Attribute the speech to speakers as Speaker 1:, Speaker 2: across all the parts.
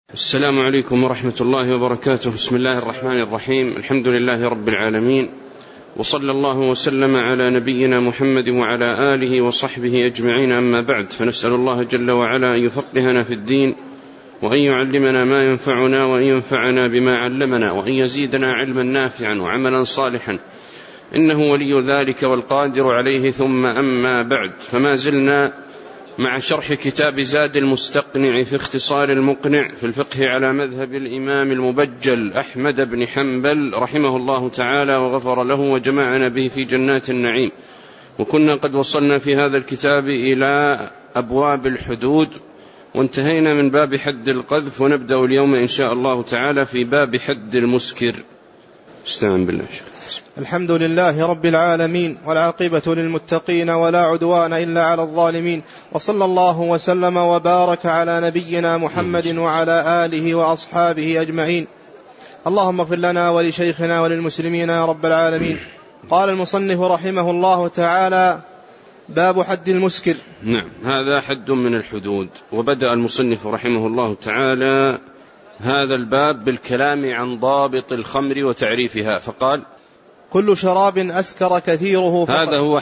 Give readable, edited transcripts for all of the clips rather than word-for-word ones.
Speaker 1: السلام عليكم ورحمة الله وبركاته. بسم الله الرحمن الرحيم. الحمد لله رب العالمين، وصلى الله وسلم على نبينا محمد وعلى آله وصحبه أجمعين، أما بعد، فنسأل الله جل وعلا أن يفقهنا في الدين، وأن يعلمنا ما ينفعنا، وأن ينفعنا بما علمنا، وأن يزيدنا علما نافعا وعملا صالحا، إنه ولي ذلك والقادر عليه. ثم أما بعد، فما زلنا مع شرح كتاب زاد المستقنع في اختصار المقنع في الفقه على مذهب الإمام المبجل أحمد بن حنبل رحمه الله تعالى وغفر له وجمعنا به في جنات النعيم. وكنا قد وصلنا في هذا الكتاب إلى أبواب الحدود، وانتهينا من باب حد القذف، ونبدأ اليوم إن شاء الله تعالى في باب حد المسكر. استعن بالله.
Speaker 2: الحمد لله رب العالمين، والعاقبة للمتقين، ولا عدوان إلا على الظالمين، وصلى الله وسلم وبارك على نبينا محمد وعلى آله وأصحابه أجمعين. اللهم اغفر لنا ولشيخنا وللمسلمين يا رب العالمين. قال المصنف رحمه الله تعالى: باب حد المسكر.
Speaker 1: نعم، هذا حد من الحدود. وبدأ المصنف رحمه الله تعالى هذا الباب بالكلام عن ضابط الخمر وتعريفها، فقال:
Speaker 2: كل شراب أسكر كثيره فقط.
Speaker 1: هذا هو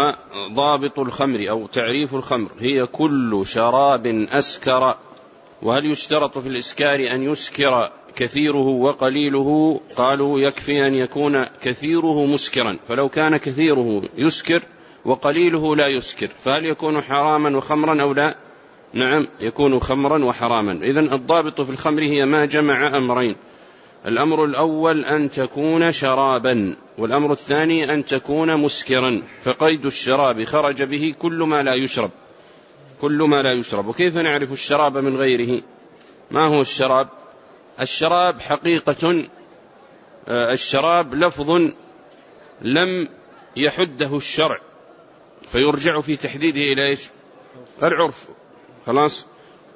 Speaker 1: ضابط الخمر أو تعريف الخمر، هي كل شراب أسكر. وهل يشترط في الإسكار أن يسكر كثيره وقليله؟ قالوا يكفي أن يكون كثيره مسكرا، فلو كان كثيره يسكر وقليله لا يسكر، فهل يكون حراما وخمرا أو لا؟ نعم، يكون خمرا وحراما. إذن الضابط في الخمر هي ما جمع أمرين: الأمر الأول أن تكون شرابا، والأمر الثاني أن تكون مسكرا. فقيد الشراب خرج به كل ما لا يشرب، كل ما لا يشرب. وكيف نعرف الشراب من غيره؟ ما هو الشراب؟ الشراب حقيقة الشراب لفظ لم يحده الشرع، فيرجع في تحديده إلى إيش؟ العرف. خلاص،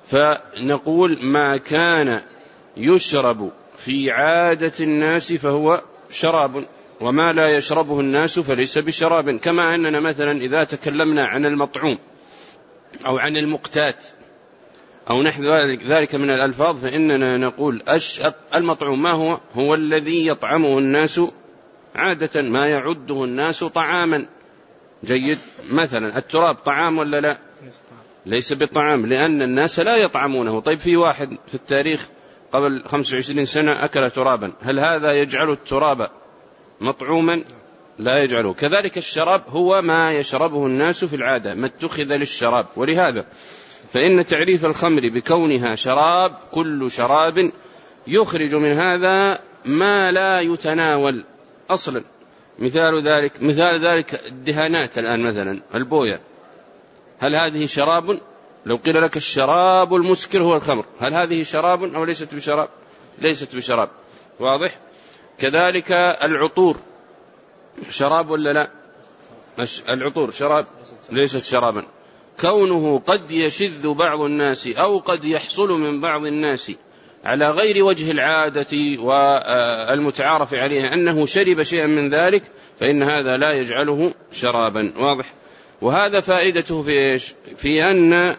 Speaker 1: فنقول ما كان يشرب في عادة الناس فهو شراب، وما لا يشربه الناس فليس بشراب. كما أننا مثلا إذا تكلمنا عن المطعوم أو عن المقتات أو نحو ذلك من الألفاظ، فإننا نقول المطعوم ما هو؟ هو الذي يطعمه الناس عادة، ما يعده الناس طعاما. جيد. مثلا التراب طعام ولا لا؟ ليس بطعام، لأن الناس لا يطعمونه. طيب، في واحد في التاريخ قبل 25 سنة أكل ترابا، هل هذا يجعل التراب مطعوما؟ لا يجعله. كذلك الشراب هو ما يشربه الناس في العادة، ما اتخذ للشراب. ولهذا فإن تعريف الخمر بكونها شراب، كل شراب، يخرج من هذا ما لا يتناول أصلا. مثال ذلك الدهانات الآن، مثلا البوية، هل هذه شراب؟ لو قيل لك الشراب المسكر هو الخمر، هل هذه شراب أو ليست بشراب؟ ليست بشراب. واضح؟ كذلك العطور شراب ولا لا؟ العطور شراب؟ ليست شرابا. كونه قد يشذ بعض الناس أو قد يحصل من بعض الناس على غير وجه العادة والمتعارف عليها أنه شرب شيئا من ذلك، فإن هذا لا يجعله شرابا. واضح؟ وهذا فائدته في إيش؟ في أن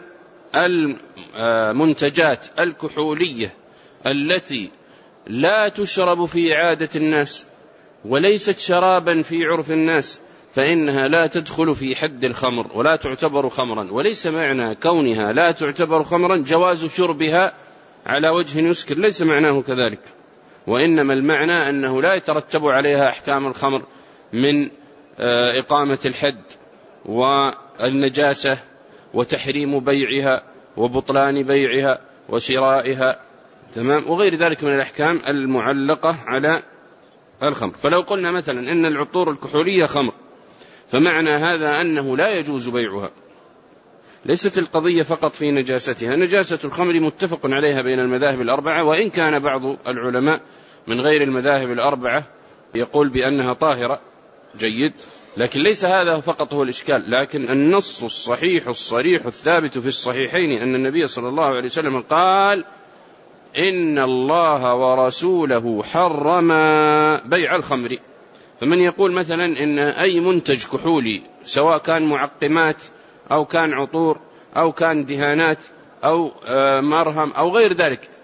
Speaker 1: المنتجات الكحولية التي لا تشرب في عادة الناس وليست شرابا في عرف الناس، فإنها لا تدخل في حد الخمر ولا تعتبر خمرا. وليس معنى كونها لا تعتبر خمرا جواز شربها على وجه يسكر، ليس معناه كذلك. وإنما المعنى أنه لا يترتب عليها أحكام الخمر من إقامة الحد والنجاسة وتحريم بيعها وبطلان بيعها وشرائها، تمام، وغير ذلك من الأحكام المعلقة على الخمر. فلو قلنا مثلا إن العطور الكحولية خمر، فمعنى هذا أنه لا يجوز بيعها. ليست القضية فقط في نجاستها، نجاسة الخمر متفق عليها بين المذاهب الأربعة، وإن كان بعض العلماء من غير المذاهب الأربعة يقول بأنها طاهرة. جيد. لكن ليس هذا فقط هو الإشكال، لكن النص الصحيح الصريح الثابت في الصحيحين أن النبي صلى الله عليه وسلم قال: إن الله ورسوله حرما بيع الخمر. فمن يقول مثلا إن أي منتج كحولي سواء كان معقمات أو كان عطور أو كان دهانات أو مرهم أو غير ذلك،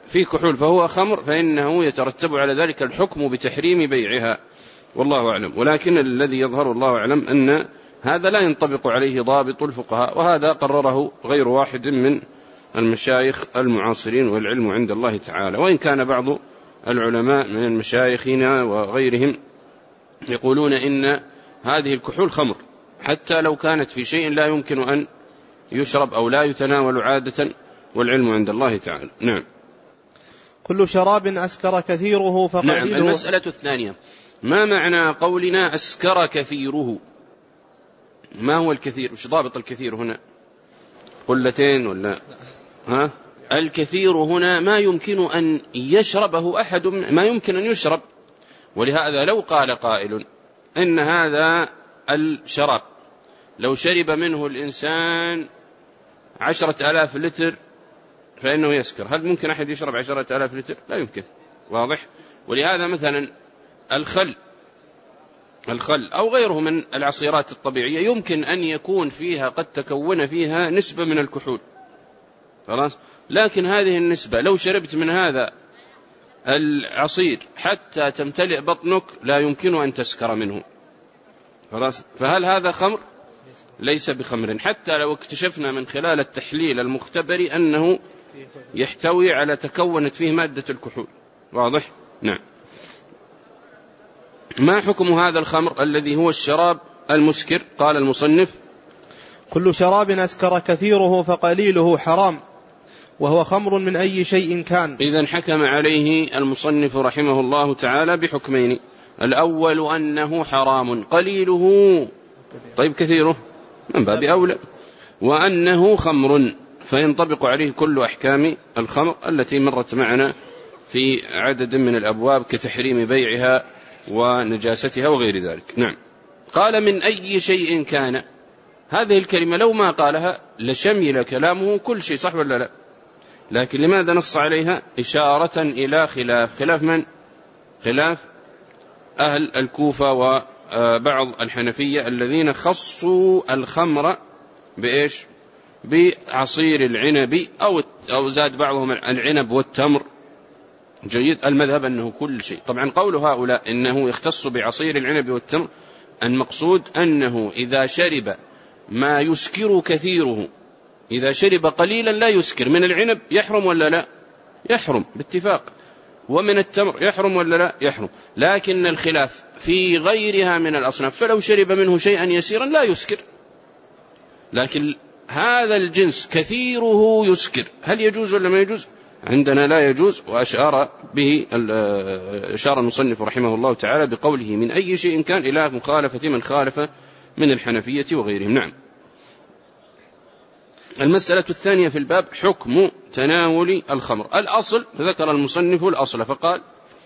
Speaker 1: فيه كحول فهو خمر فإنه يترتب على ذلك الحكم بتحريم بيعها، والله أعلم. ولكن الذي يظهر الله أعلم أن هذا لا ينطبق عليه ضابط الفقهاء، وهذا قرره غير واحد من المشايخ المعاصرين والعلم عند الله تعالى، وإن كان بعض العلماء من مشايخنا وغيرهم يقولون إن هذه الكحول خمر حتى لو كانت في شيء لا يمكن أن يشرب أو لا يتناول عادة، والعلم عند الله تعالى. نعم.
Speaker 2: كل شراب أسكر كثيره فقليله.
Speaker 1: نعم. المسألة الثانية، ما معنى قولنا أسكر كثيره؟ ما هو الكثير؟ وش ضابط الكثير هنا؟ قلتين ولا الكثير هنا ما يمكن أن يشربه أحد، ما يمكن أن يشرب. ولهذا لو قال قائل إن هذا الشراب لو شرب منه الإنسان 10,000 لتر فإنه يسكر، هل ممكن أحد يشرب 10,000 لتر؟ لا يمكن. واضح؟ ولهذا مثلا الخل أو غيره من العصيرات الطبيعية يمكن أن يكون فيها قد تكون فيها نسبة من الكحول، خلاص، لكن هذه النسبة لو شربت من هذا العصير حتى تمتلئ بطنك لا يمكن أن تسكر منه، خلاص. فهل هذا خمر؟ ليس بخمر، حتى لو اكتشفنا من خلال التحليل المختبر أنه يحتوي على تكونت فيه مادة الكحول. واضح؟ نعم. ما حكم هذا الخمر الذي هو الشراب المسكر؟ قال المصنف:
Speaker 2: كل شراب أسكر كثيره فقليله حرام، وهو خمر من أي شيء كان.
Speaker 1: إذن حكم عليه المصنف رحمه الله تعالى بحكمين: الأول أنه حرام قليله، طيب كثيره من باب أولى، وأنه خمر فينطبق عليه كل أحكام الخمر التي مرت معنا في عدد من الأبواب كتحريم بيعها ونجاستها وغير ذلك. نعم. قال من أي شيء كان، هذه الكلمة لو ما قالها لشمل كلامه كل شيء، صح ولا لا؟ لكن لماذا نص عليها؟ إشارة إلى خلاف من؟ خلاف أهل الكوفة وبعض الحنفية الذين خصوا الخمر بإيش؟ بعصير العنب أو زاد بعضهم العنب والتمر. جيد. المذهب أنه كل شيء. طبعا قول هؤلاء إنه يختص بعصير العنب والتمر، المقصود أنه إذا شرب ما يسكر كثيره، إذا شرب قليلا لا يسكر، من العنب يحرم ولا لا؟ يحرم باتفاق. ومن التمر يحرم ولا لا؟ يحرم. لكن الخلاف في غيرها من الأصناف، فلو شرب منه شيئا يسيرا لا يسكر، لكن هذا الجنس كثيره يسكر، هل يجوز ولا ما يجوز؟ عندنا لا يجوز. وأشار به أشار المصنف رحمه الله تعالى بقوله من أي شيء كان إلى مخالفة من خالف من الحنفية وغيرهم. نعم. المسألة الثانية في الباب حكم تناول الخمر. الأصل ذكر المصنف الأصل فقال: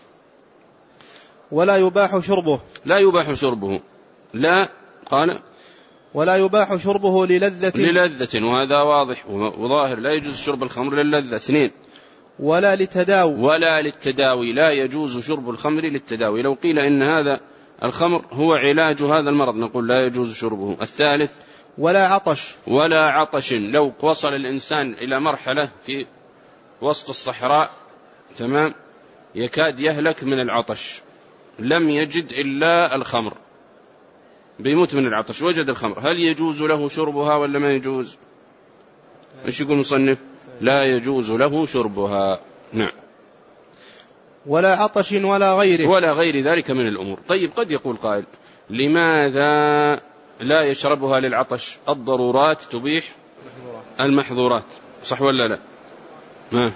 Speaker 2: ولا يباح شربه.
Speaker 1: لا يباح شربه. لا، قال:
Speaker 2: ولا يباح شربه للذة،
Speaker 1: وهذا واضح وظاهر، لا يجوز شرب الخمر للذة. 2،
Speaker 2: ولا
Speaker 1: للتداوي، لا يجوز شرب الخمر للتداوي. لو قيل إن هذا الخمر هو علاج هذا المرض نقول لا يجوز شربه. 3، ولا عطش، لو وصل الإنسان إلى مرحلة في وسط الصحراء تمام يكاد يهلك من العطش، لم يجد إلا الخمر، بيموت من العطش، وجد الخمر، هل يجوز له شربها ولا ما يجوز؟ ايش يقول المصنف؟ لا يجوز له شربها. نعم.
Speaker 2: ولا عطش ولا غير
Speaker 1: ذلك من الأمور. طيب قد يقول قائل: لماذا لا يشربها للعطش؟ الضرورات تبيح المحظورات، صح ولا لا؟ ما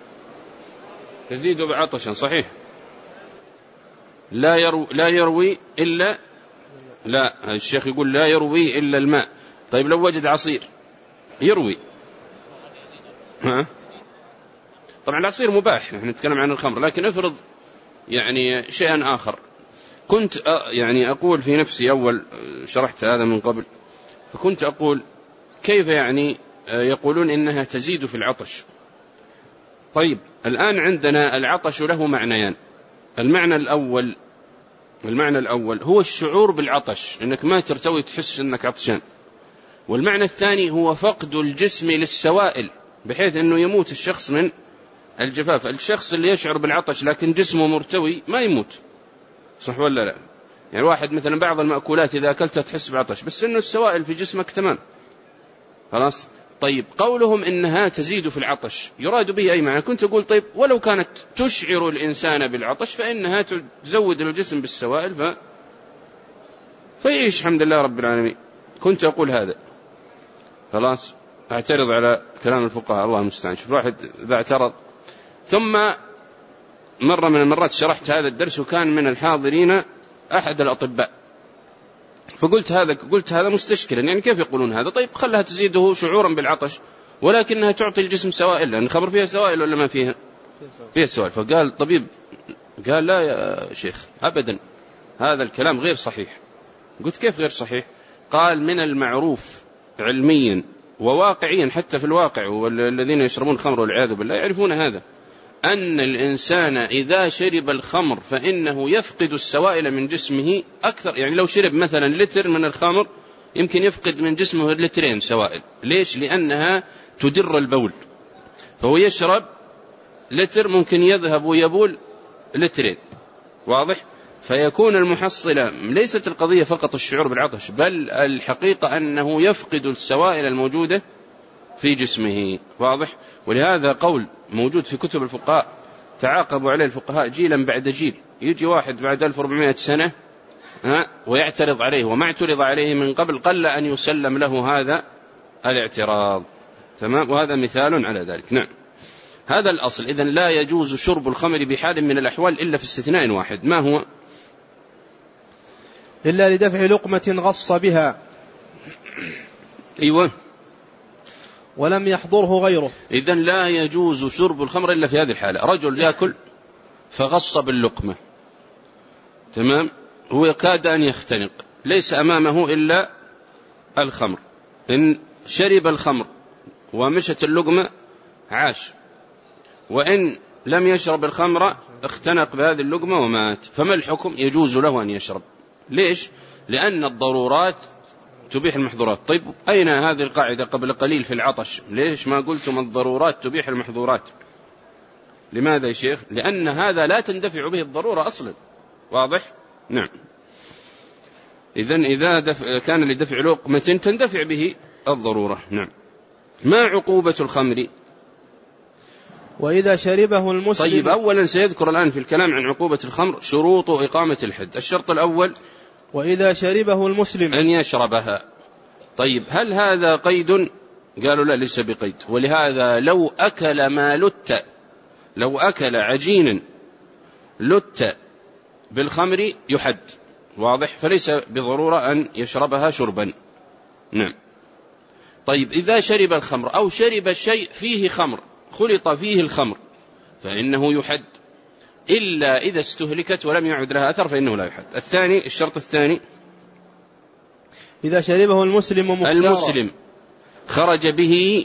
Speaker 1: تزيد بعطشا، صحيح. لا يروي إلا، لا، الشيخ يقول لا يروي إلا الماء. طيب لو وجد عصير يروي، طبعا العصير مباح، نحن نتكلم عن الخمر، لكن افرض يعني شيئا آخر. كنت يعني أقول في نفسي أول شرحت هذا من قبل، فكنت أقول كيف يعني يقولون إنها تزيد في العطش. طيب الآن عندنا العطش له معنيان. المعنى الأول هو الشعور بالعطش، إنك ما ترتوي تحس إنك عطشان. والمعنى الثاني هو فقد الجسم للسوائل، بحيث أنه يموت الشخص من الجفاف. الشخص اللي يشعر بالعطش لكن جسمه مرتوي ما يموت، صح ولا لا؟ يعني واحد مثلا بعض المأكولات إذا أكلتها تحس بعطش، بس إنه السوائل في جسمك تمام، خلاص. طيب قولهم إنها تزيد في العطش يراد به أي معنى؟ كنت أقول طيب ولو كانت تشعر الإنسان بالعطش فإنها تزود الجسم بالسوائل فيعيش الحمد لله رب العالمين. كنت أقول هذا، خلاص. أعترض على كلام الفقهاء، الله المستعان. شوف الواحد إذا اعترض. ثم مرة من المرات شرحت هذا الدرس وكان من الحاضرين أحد الأطباء، فقلت هذا مستشكلا، يعني كيف يقولون هذا؟ طيب خلها تزيده شعورا بالعطش ولكنها تعطي الجسم سوائل، لأن الخمر فيها سوائل ولا ما فيها؟ فيها سوائل. فقال الطبيب، قال لا يا شيخ أبدا، هذا الكلام غير صحيح. قلت كيف غير صحيح؟ قال من المعروف علميا وواقعيا حتى في الواقع، والذين يشربون الخمر والعياذ بالله يعرفون هذا، أن الإنسان إذا شرب الخمر فإنه يفقد السوائل من جسمه أكثر. يعني لو شرب مثلا لتر من الخمر يمكن يفقد من جسمه لترين سوائل. ليش؟ لأنها تدر البول، فهو يشرب لتر ممكن يذهب ويبول لترين، واضح؟ فيكون المحصلة ليست القضية فقط الشعور بالعطش، بل الحقيقة أنه يفقد السوائل الموجودة في جسمه، واضح؟ ولهذا قول موجود في كتب الفقهاء تعاقبوا عليه الفقهاء جيلا بعد جيل. يجي واحد بعد 1400 سنة ويعترض عليه وما اعترض عليه من قبل، قل أن يسلم له هذا الاعتراض، تمام؟ وهذا مثال على ذلك. نعم، هذا الأصل. إذن لا يجوز شرب الخمر بحال من الأحوال إلا في استثناء واحد، ما هو؟
Speaker 2: إلا لدفع لقمة غص بها.
Speaker 1: أيوة.
Speaker 2: ولم يحضره غيره.
Speaker 1: إذن لا يجوز شرب الخمر إلا في هذه الحالة. رجل يأكل فغص باللقمة، تمام؟ هو كاد أن يختنق، ليس أمامه إلا الخمر. إن شرب الخمر ومشت اللقمة عاش، وإن لم يشرب الخمر اختنق بهذه اللقمة ومات. فما الحكم؟ يجوز له أن يشرب. ليش؟ لأن الضرورات تبيح المحظورات. طيب أين هذه القاعدة قبل قليل في العطش؟ ليش ما قلتم الضرورات تبيح المحظورات؟ لماذا يا شيخ؟ لأن هذا لا تندفع به الضرورة أصلا، واضح؟ نعم. إذن إذا كان لدفع لقمة تندفع به الضرورة. نعم. ما عقوبة الخمر؟
Speaker 2: وإذا شربه المسلم.
Speaker 1: طيب أولا سيذكر الآن في الكلام عن عقوبة الخمر شروط إقامة الحد. الشرط الأول
Speaker 2: وإذا شربه المسلم
Speaker 1: أن يشربها. طيب هل هذا قيد؟ قالوا لا، ليس بقيد. ولهذا لو أكل ما لت، لو أكل عجينا لت بالخمر يحد، واضح؟ فليس بضرورة أن يشربها شربا. نعم. طيب إذا شرب الخمر أو شرب شيء فيه خمر، خلط فيه الخمر، فإنه يحد، إلا إذا استهلكت ولم يعد لها أثر فإنه لا يحد. الثاني، الشرط الثاني
Speaker 2: إذا شربه المسلم مختارا.
Speaker 1: المسلم خرج به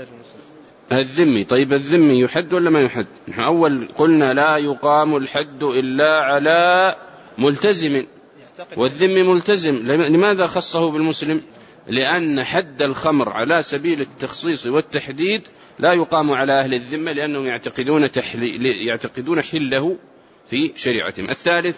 Speaker 1: الذمي. طيب الذمي يحد ولا ما يحد؟ نحن أول قلنا لا يقام الحد إلا على ملتزم، والذمي ملتزم. لماذا خصه بالمسلم؟ لأن حد الخمر على سبيل التخصيص والتحديد لا يقام على أهل الذمة، لأنهم يعتقدون حله في شريعتهم. الثالث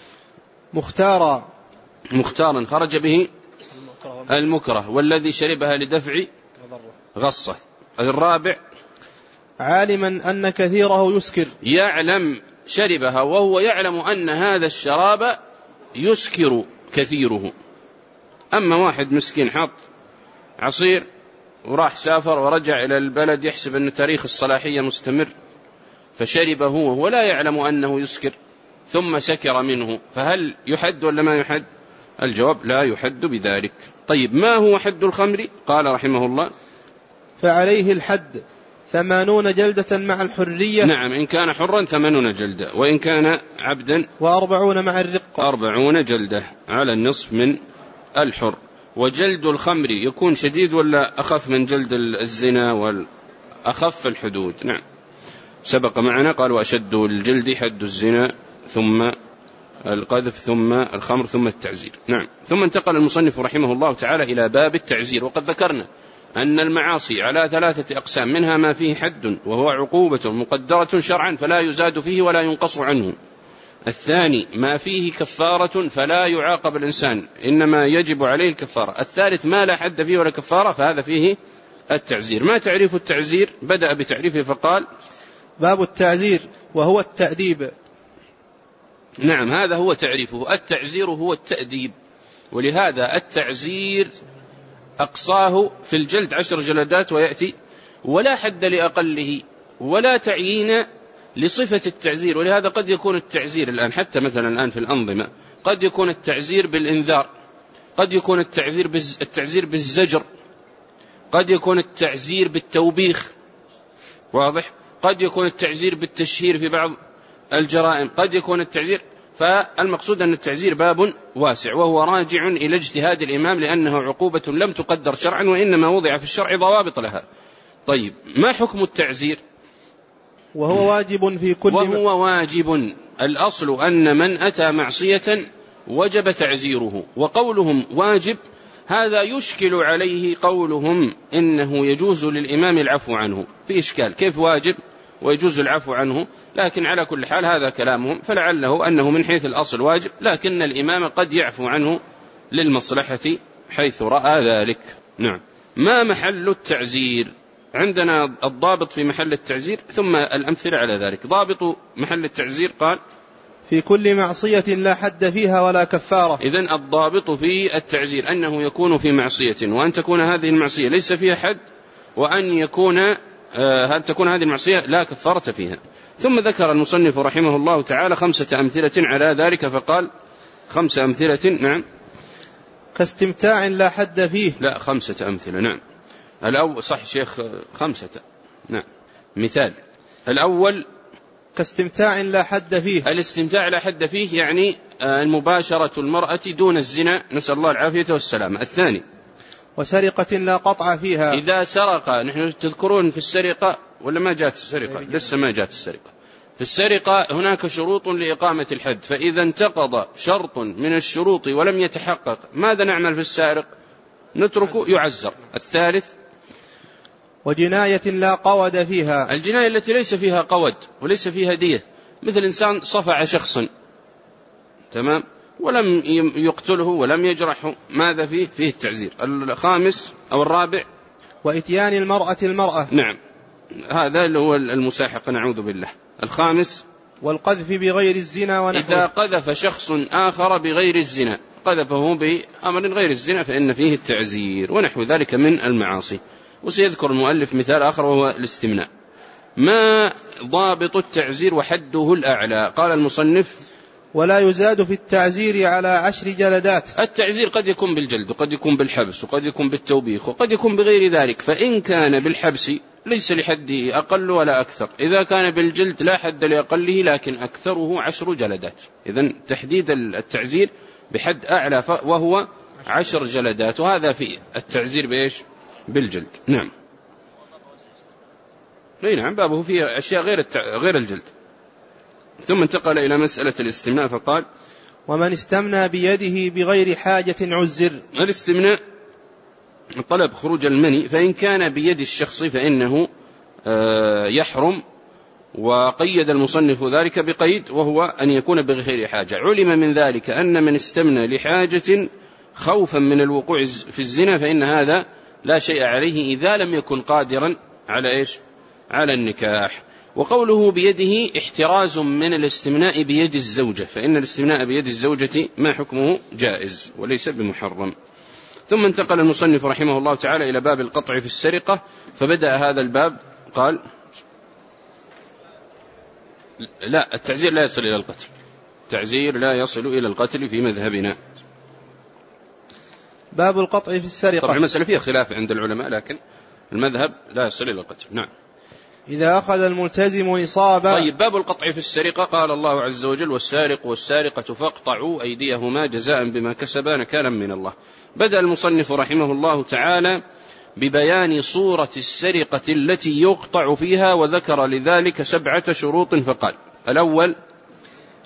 Speaker 1: مختارا خرج به المكره، والذي شربها لدفع غصة. الرابع
Speaker 2: عالما أن كثيره يسكر،
Speaker 1: يعلم شربها وهو يعلم أن هذا الشراب يسكر كثيره. أما واحد مسكين حط عصير وراح سافر ورجع إلى البلد يحسب أن تاريخ الصلاحية مستمر فشربه وهو لا يعلم أنه يسكر ثم سكر منه، فهل يحد ولا ما يحد؟ الجواب لا يحد بذلك. طيب ما هو حد الخمر؟ قال رحمه الله
Speaker 2: فعليه الحد 80 جلدة مع الحرية.
Speaker 1: نعم، إن كان حرا 80 جلدة، وإن كان عبدا
Speaker 2: 40 مع الرق.
Speaker 1: 40 جلدة على النصف من الحر. وجلد الخمر يكون شديد ولا أخف من جلد الزنا والأخف الحدود؟ نعم سبق معنا قال وأشد الجلد حد الزنا ثم القذف ثم الخمر ثم التعزير. نعم. ثم انتقل المصنف رحمه الله تعالى إلى باب التعزير. وقد ذكرنا أن المعاصي على 3 أقسام، منها ما فيه حد وهو عقوبة مقدرة شرعا فلا يزاد فيه ولا ينقص عنه. الثاني ما فيه كفارة فلا يعاقب الإنسان إنما يجب عليه الكفارة. الثالث ما لا حد فيه ولا كفارة فهذا فيه التعزير. ما تعريف التعزير؟ بدأ بتعريفه فقال:
Speaker 2: باب التعزير وهو التأديب.
Speaker 1: نعم، هذا هو تعريفه. التعزير هو التأديب، ولهذا التعزير أقصاه في الجلد 10 جلدات ويأتي، ولا حد لأقله ولا تعيين لصفة التعزير. ولهذا قد يكون التعزير الآن حتى مثلا الآن في الأنظمة قد يكون التعزير بالإنذار، قد يكون التعزير بالزجر، قد يكون التعزير بالتوبيخ، واضح؟ قد يكون التعزير بالتشهير في بعض الجرائم، قد يكون التعزير. فالمقصود أن التعزير باب واسع وهو راجع إلى اجتهاد الإمام، لأنه عقوبة لم تقدر شرعا وإنما وضع في الشرع ضوابط لها. طيب، ما حكم التعزير؟
Speaker 2: وهو واجب في كل
Speaker 1: وهو واجب. الأصل أن من أتى معصية وجب تعزيره. وقولهم واجب هذا يشكل عليه قولهم إنه يجوز للإمام العفو عنه. في إشكال، كيف واجب ويجوز العفو عنه؟ لكن على كل حال هذا كلامهم، فلعله أنه من حيث الأصل واجب، لكن الإمام قد يعفو عنه للمصلحة حيث رأى ذلك. نعم. ما محل التعزير؟ عندنا الضابط في محل التعزير ثم الأمثلة على ذلك. ضابط محل التعزير قال:
Speaker 2: في كل معصية لا حد فيها ولا كفارة.
Speaker 1: إذن الضابط في التعزير أنه يكون في معصية وأن تكون هذه المعصية ليس فيها حد، وأن تكون هذه المعصية لا كفارة فيها. ثم ذكر المصنف رحمه الله تعالى 5 أمثلة على ذلك فقال: 5 أمثلة. نعم.
Speaker 2: كاستمتاع لا حد فيه.
Speaker 1: لا، 5 أمثلة. نعم. الأول صح شيخ، 5. نعم. مثال الأول:
Speaker 2: كاستمتاع لا حد فيه.
Speaker 1: الاستمتاع لا حد فيه يعني المباشرة المرأة دون الزنا، نسأل الله العافية والسلامة. الثاني:
Speaker 2: وسرقة لا قطع فيها.
Speaker 1: إذا سرق، نحن تذكرون في السرقة ولا ما جاءت السرقة؟ لسه ما جاءت السرقة. في السرقة هناك شروط لإقامة الحد، فإذا انتقض شرط من الشروط ولم يتحقق ماذا نعمل في السارق؟ نتركه يعزر. الثالث:
Speaker 2: وجناية لا قود فيها.
Speaker 1: الجناية التي ليس فيها قود وليس فيها دية، مثل إنسان صفع شخصا، تمام، ولم يقتله ولم يجرحه، ماذا فيه؟ فيه التعزير. الخامس أو الرابع:
Speaker 2: وإتيان المرأة.
Speaker 1: نعم، هذا اللي هو المساحقة، نعوذ بالله. الخامس:
Speaker 2: والقذف بغير الزنا ونحوه.
Speaker 1: إذا قذف شخص آخر بغير الزنا، قذفه بأمر غير الزنا، فإن فيه التعزير ونحو ذلك من المعاصي. وسيذكر المؤلف مثال آخر وهو الاستمناء. ما ضابط التعزير وحده الأعلى؟ قال المصنف:
Speaker 2: ولا يزاد في التعزير على 10 جلدات.
Speaker 1: التعزير قد يكون بالجلد وقد يكون بالحبس وقد يكون بالتوبيخ وقد يكون بغير ذلك، فإن كان بالحبس ليس لحده أقل ولا أكثر، إذا كان بالجلد لا حد لأقله لكن أكثره 10 جلدات. إذن تحديد التعزير بحد أعلى وهو 10 جلدات، وهذا في التعزير بإيش؟ بالجلد. نعم. نعم، بابه فيه أشياء غير الجلد. ثم انتقل إلى مسألة الاستمناء فقال:
Speaker 2: ومن استمنى بيده بغير حاجة عزر.
Speaker 1: الاستمناء طلب خروج المني، فإن كان بيد الشخص فإنه يحرم، وقيد المصنف ذلك بقيد وهو أن يكون بغير حاجة. علم من ذلك أن من استمنى لحاجة خوفا من الوقوع في الزنا فإن هذا لا شيء عليه إذا لم يكن قادرا على إيش؟ على النكاح. وقوله بيده احتراز من الاستمناء بيد الزوجة، فإن الاستمناء بيد الزوجة ما حكمه جائز وليس بمحرم. ثم انتقل المصنف رحمه الله تعالى إلى باب القطع في السرقة، فبدأ هذا الباب قال: لا، التعزير لا يصل إلى القتل، التعزير لا يصل إلى القتل في مذهبنا.
Speaker 2: باب القطع في السرقة.
Speaker 1: طبعا المسألة فيها خلاف عند العلماء، لكن المذهب لا يصل إلى القتل. نعم.
Speaker 2: إذا أخذ الملتزم نصابا.
Speaker 1: طيب، باب القطع في السرقة. قال الله عز وجل: والسارق والسارقة فاقطعوا أيديهما جزاء بما كسبا نكالا من الله. بدأ المصنف رحمه الله تعالى ببيان صورة السرقة التي يقطع فيها، وذكر لذلك 7 شروط فقال: الأول: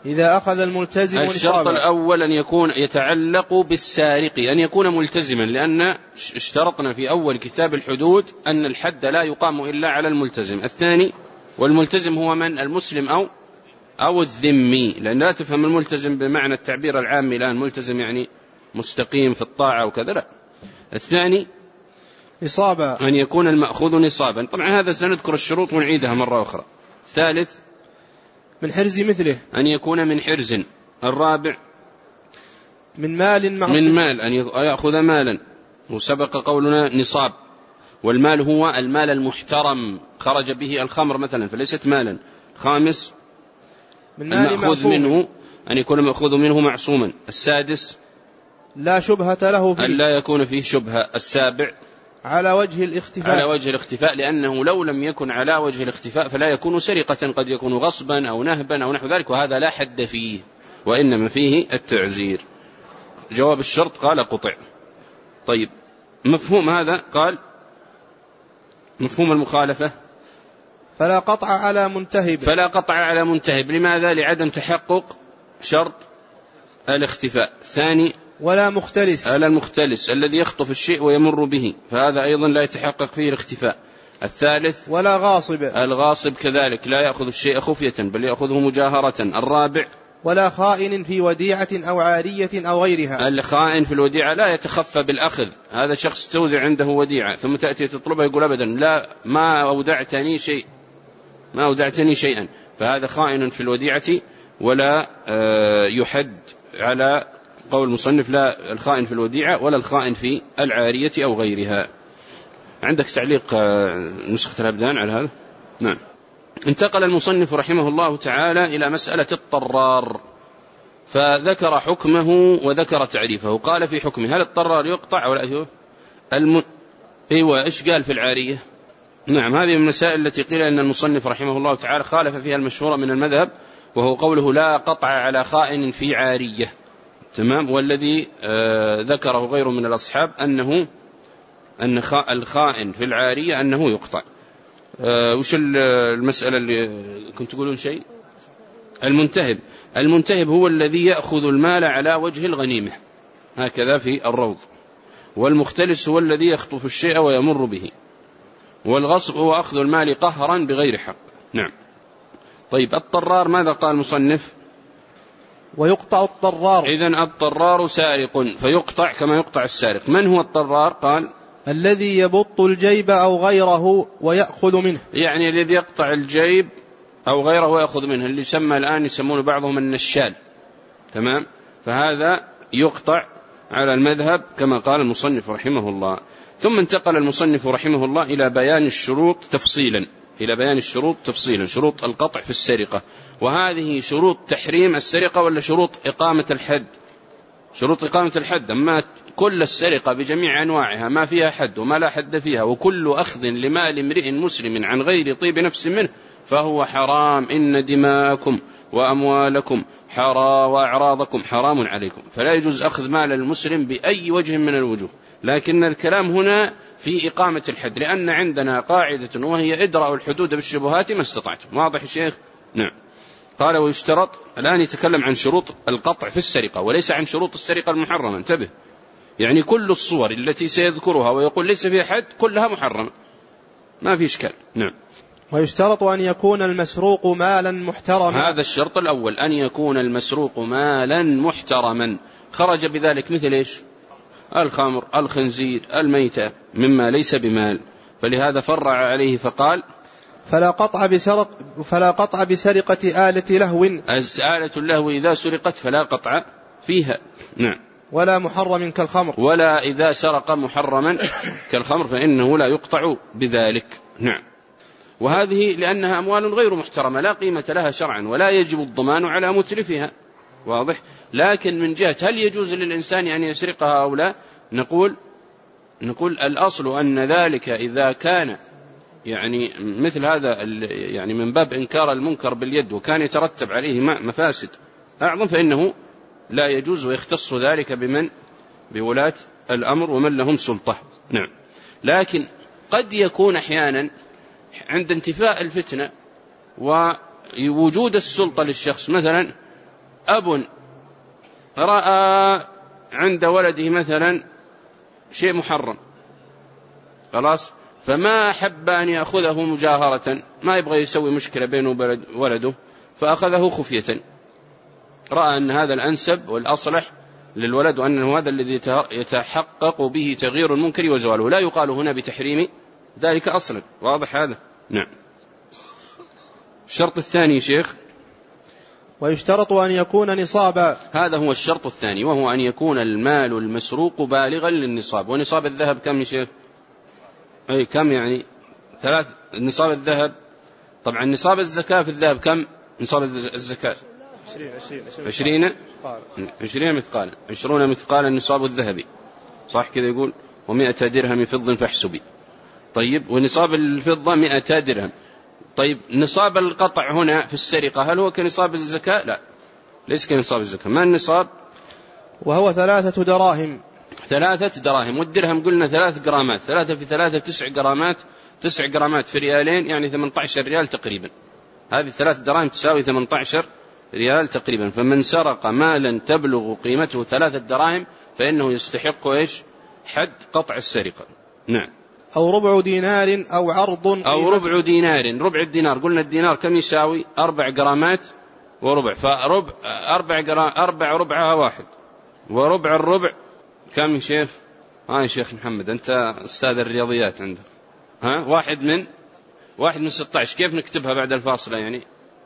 Speaker 2: إذا أخذ الملتزم نصابا.
Speaker 1: الشرط الأول أن يكون يتعلق بالسارق، أن يكون ملتزما، لأن اشترطنا في أول كتاب الحدود أن الحد لا يقام إلا على الملتزم. الثاني، والملتزم هو من؟ المسلم أو الذمي، لأن لا تفهم الملتزم بمعنى التعبير العامي الآن، ملتزم يعني مستقيم في الطاعة وكذا، لا. الثاني
Speaker 2: نصابا،
Speaker 1: أن يكون المأخوذ نصابا. طبعا هذا سنذكر الشروط ونعيدها مرة أخرى. الثالث
Speaker 2: من حرز مثله،
Speaker 1: أن يكون من حرز. الرابع
Speaker 2: من مال معصوم،
Speaker 1: من مال، أن يأخذ مالا، وسبق قولنا نصاب، والمال هو المال المحترم خرج به الخمر مثلا فليست مالا. خامس
Speaker 2: من مال
Speaker 1: المأخوذ
Speaker 2: معصوم،
Speaker 1: منه أن يكون المأخوذ منه معصوما. السادس
Speaker 2: لا شبهة له فيه،
Speaker 1: أن لا يكون فيه شبهة. السابع
Speaker 2: على وجه الاختفاء،
Speaker 1: لأنه لو لم يكن على وجه الاختفاء فلا يكون سرقة، قد يكون غصبا أو نهبا أو نحو ذلك، وهذا لا حد فيه وإنما فيه التعزير. جواب الشرط قال قطع. طيب مفهوم هذا؟ قال مفهوم المخالفة
Speaker 2: فلا قطع على منتهب.
Speaker 1: لماذا؟ لعدم تحقق شرط الاختفاء. الثاني
Speaker 2: ولا مختلس،
Speaker 1: على المختلس الذي يخطف الشيء ويمر به، فهذا أيضا لا يتحقق فيه الاختفاء. الثالث
Speaker 2: ولا غاصب،
Speaker 1: الغاصب كذلك لا يأخذ الشيء خفية بل يأخذه مجاهرة. الرابع
Speaker 2: ولا خائن في وديعة أو عارية أو غيرها،
Speaker 1: الخائن في الوديعة لا يتخفى بالأخذ. هذا شخص تودع عنده وديعة ثم تأتي تطلبها يقول أبدا لا ما أودعتني شيئا، فهذا خائن في الوديعة ولا يحد على قول المصنف لا الخائن في الوديعة ولا الخائن في العارية أو غيرها. عندك تعليق نسخة الأبدان على هذا؟ نعم. انتقل المصنف رحمه الله تعالى إلى مسألة الطرار، فذكر حكمه وذكر تعريفه. قال في حكمه هل الطرار يقطع ولا هو أيوة إيش قال في العارية؟ نعم، هذه من المسائل التي قيل أن المصنف رحمه الله تعالى خالف فيها المشهورة من المذهب، وهو قوله لا قطع على خائن في عارية. تمام. والذي ذكره غيره من الأصحاب أن الخائن في العارية أنه يقطع. وش المسألة اللي كنت تقولون شيء؟ المنتهب هو الذي يأخذ المال على وجه الغنيمة هكذا في الروض، والمختلس هو الذي يخطف الشيء ويمر به، والغصب هو أخذ المال قهرا بغير حق. نعم. طيب الطرار ماذا قال المصنف؟
Speaker 2: ويقطع الطرار،
Speaker 1: إذن الطرار سارق فيقطع كما يقطع السارق. من هو الطرار؟ قال
Speaker 2: الذي يبط الجيب أو غيره ويأخذ منه،
Speaker 1: يعني الذي يقطع الجيب أو غيره ويأخذ منه، اللي يسمى الآن يسمون بعضهم النشال. تمام. فهذا يقطع على المذهب كما قال المصنف رحمه الله. ثم انتقل المصنف رحمه الله إلى بيان الشروط تفصيلا، شروط القطع في السرقة. وهذه شروط تحريم السرقة ولا شروط إقامة الحد؟ شروط إقامة الحد. أما كل السرقة بجميع أنواعها ما فيها حد وما لا حد فيها، وكل أخذ لمال امرئ مسلم عن غير طيب نفس منه فهو حرام. إن دماءكم وأموالكم وأعراضكم حرام عليكم، فلا يجوز أخذ مال المسلم بأي وجه من الوجوه. لكن الكلام هنا في إقامة الحد، لأن عندنا قاعدة وهي ادرأوا الحدود بالشبهات ما استطعتم. واضح يا شيخ؟ نعم. قال ويشترط، الآن يتكلم عن شروط القطع في السرقة وليس عن شروط السرقة المحرمة. انتبه، يعني كل الصور التي سيذكرها ويقول ليس فيها حد كلها محرمة، ما في إشكال. نعم.
Speaker 2: ويشترط أن يكون المسروق مالا محترما،
Speaker 1: هذا الشرط الأول، أن يكون المسروق مالا محترما. خرج بذلك مثل إيش؟ الخمر، الخنزير، الميتة، مما ليس بمال. فلهذا فرع عليه فقال
Speaker 2: فلا قطع بسرقة آلة لهو،
Speaker 1: آلة اللهو إذا سرقت فلا قطع فيها. نعم.
Speaker 2: ولا محرم كالخمر،
Speaker 1: ولا إذا سرق محرما كالخمر فإنه لا يقطع بذلك. نعم. وهذه لأنها أموال غير محترمة لا قيمة لها شرعا ولا يجب الضمان على متلفها. واضح. لكن من جهة هل يجوز للإنسان أن يسرقها أو لا، نقول الأصل أن ذلك إذا كان يعني مثل هذا يعني من باب إنكار المنكر باليد وكان يترتب عليه مفاسد أعظم فإنه لا يجوز، ويختص ذلك بولاة الأمر ومن لهم سلطة. نعم. لكن قد يكون أحيانا عند انتفاء الفتنة ووجود السلطة للشخص، مثلا أب رأى عند ولده مثلا شيء محرم خلاص، فما أحب أن يأخذه مجاهرة، ما يبغى يسوي مشكلة بينه وبين ولده، فأخذه خفية، رأى أن هذا الأنسب والأصلح للولد، وأنه هذا الذي يتحقق به تغيير المنكر وزواله. لا يقال هنا بتحريم ذلك أصلا. واضح هذا؟ نعم. الشرط الثاني شيخ:
Speaker 2: ويشترط أن يكون نصابا.
Speaker 1: هذا هو الشرط الثاني، وهو أن يكون المال المسروق بالغا للنصاب. ونصاب الذهب كم يا شيخ؟ أي كم يعني؟ 3 نصاب الذهب. طبعا نصاب الزكاة في الذهب كم نصاب الزكاة؟ 20 مثقالا. 20 مثقالا النصاب الذهبي، صح كذا يقول؟ و100 درهم فض فاحسبي. طيب، ونصاب الفضة 100 درهم. طيب، نصاب القطع هنا في السرقة هل هو كنصاب الزكاة؟ لا، ليس كنصاب الزكاة. ما النصاب؟
Speaker 2: وهو 3 دراهم.
Speaker 1: 3 دراهم. والدرهم قلنا 3 جرامات. 3 في 3 9 جرامات. 9 جرامات في ريالين يعني 18 ريال تقريبا. هذه 3 دراهم تساوي 18 ريال تقريبا. فمن سرق مالا تبلغ قيمته 3 دراهم فإنه يستحق إيش؟ حد قطع السرقة. نعم.
Speaker 2: أو ربع دينار أو عرض.
Speaker 1: أو ربع دينار. ربع الدينار قلنا الدينار كم يساوي؟ 4 جرامات وربع. فربع 4 ربعها 1. وربع الربع كم يا شيخ؟ يا شيخ محمد أنت أستاذ الرياضيات عندك. 1 من 16. كيف نكتبها بعد الفاصلة يعني؟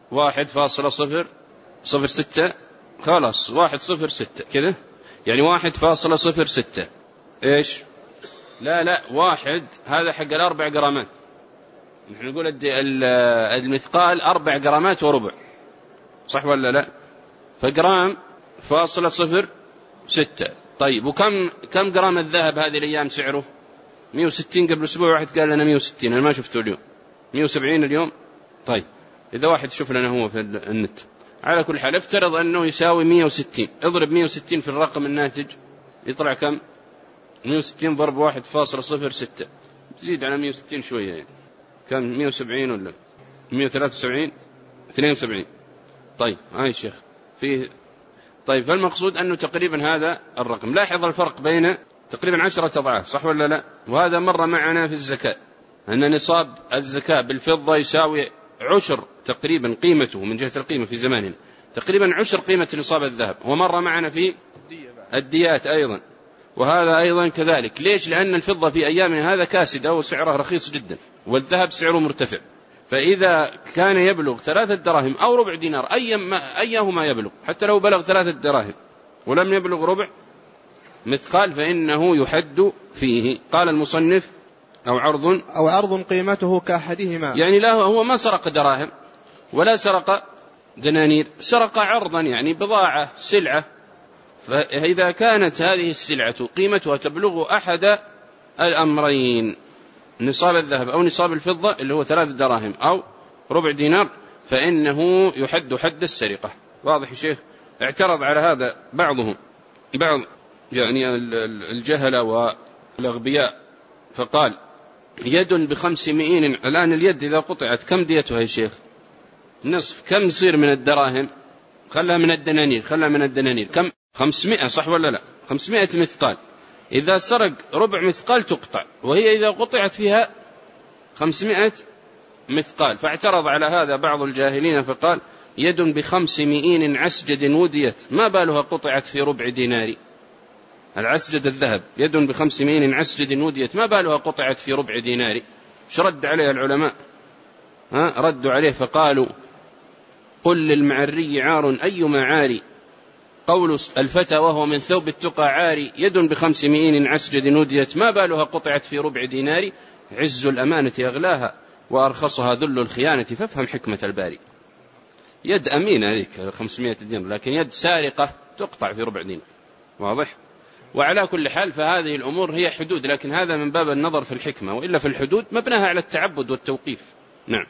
Speaker 1: 1.006 خلاص 1.06 كذا يعني 1.06. إيش؟ لا 1 هذا حق 4 جرامات. نحن نقول المثقال 4 جرامات وربع، صح ولا لا؟ فجرام فاصلة 0.6. طيب، وكم جرام الذهب هذه الأيام سعره؟ 160. قبل أسبوع واحد قال لنا 160، أنا ما شفته اليوم. 170 اليوم. طيب، إذا واحد شوف لنا هو في النت. على كل حال افترض أنه يساوي 160. اضرب 160 في الرقم الناتج يطلع كم؟ 160 ضرب 1.06 زيد على 160 شوية يعني. كم 170 ولا 173 72. طيب هاي شيخ فيه. طيب، فالمقصود أنه تقريبا هذا الرقم. لاحظ الفرق بين تقريبا 10 أضعاف، صح ولا لا؟ وهذا مر معنا في الزكاة أن نصاب الزكاة بالفضة يساوي عشر تقريبا قيمته من جهة القيمة في زماننا، تقريبا عشر قيمة نصاب الذهب. ومر معنا في الديات أيضا، وهذا أيضا كذلك. ليش؟ لأن الفضة في أيامنا هذا كاسدة وسعرها رخيص جدا، والذهب سعره مرتفع. فإذا كان يبلغ 3 دراهم أو ربع دينار أيهما يبلغ، حتى لو بلغ 3 دراهم ولم يبلغ ربع مثقال فإنه يحد فيه. قال المصنف: أو عرض
Speaker 2: قيمته كأحدهما.
Speaker 1: يعني لا، هو ما سرق دراهم ولا سرق دنانير، سرق عرضا يعني بضاعة سلعة. فإذا كانت هذه السلعة قيمتها تبلغ أحد الأمرين، نصاب الذهب أو نصاب الفضة اللي هو 3 دراهم أو ربع دينار، فإنه يحد حد السرقة. واضح يا شيخ؟ اعترض على هذا بعض يعني الجهلة والأغبياء، فقال: يد ب500. الآن اليد إذا قطعت كم ديتها يا شيخ؟ نصف. كم يصير من الدراهم؟ خلها من الدنانير كم؟ 500، صح ولا لا؟ 500 مثقال. إذا سرق ربع مثقال تقطع، وهي إذا قطعت فيها 500 مثقال. فاعترض على هذا بعض الجاهلين فقال: يد ب500 عسجد وديت، ما بالها قطعت في ربع دينار؟ العسجد الذهب يد ب500 عسجد وديت، ما بالها قطعت في ربع دينار؟ شرد عليه العلماء، ردوا عليه فقالوا: قل للمعري عار أيما عاري، قول الفتى وهو من ثوب التقى عاري، يد ب500 عسجد وديت، ما بالها قطعت في ربع دينار؟ عز الأمانة أغلاها وأرخصها ذل الخيانة، فافهم حكمة الباري. يد أمينة هذيك 500 دينار، لكن يد سارقة تقطع في ربع دينار. واضح؟ وعلى كل حال فهذه الأمور هي حدود، لكن هذا من باب النظر في الحكمة، وإلا في الحدود مبناها على التعبد والتوقيف. نعم.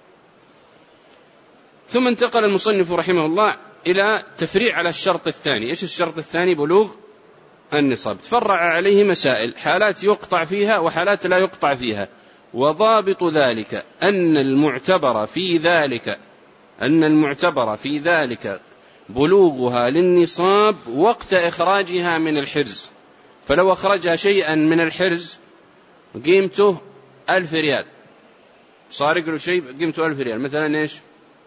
Speaker 1: ثم انتقل المصنف رحمه الله إلى تفريع على الشرط الثاني. إيش الشرط الثاني؟ بلوغ النصاب. تفرع عليه مسائل، حالات يقطع فيها وحالات لا يقطع فيها. وضابط ذلك أن المعتبر في ذلك بلوغها للنصاب وقت إخراجها من الحرز. فلو أخرجها شيئا من الحرز قيمته 1000 ريال، سارق له شيء قيمته 1000 ريال مثلا، إيش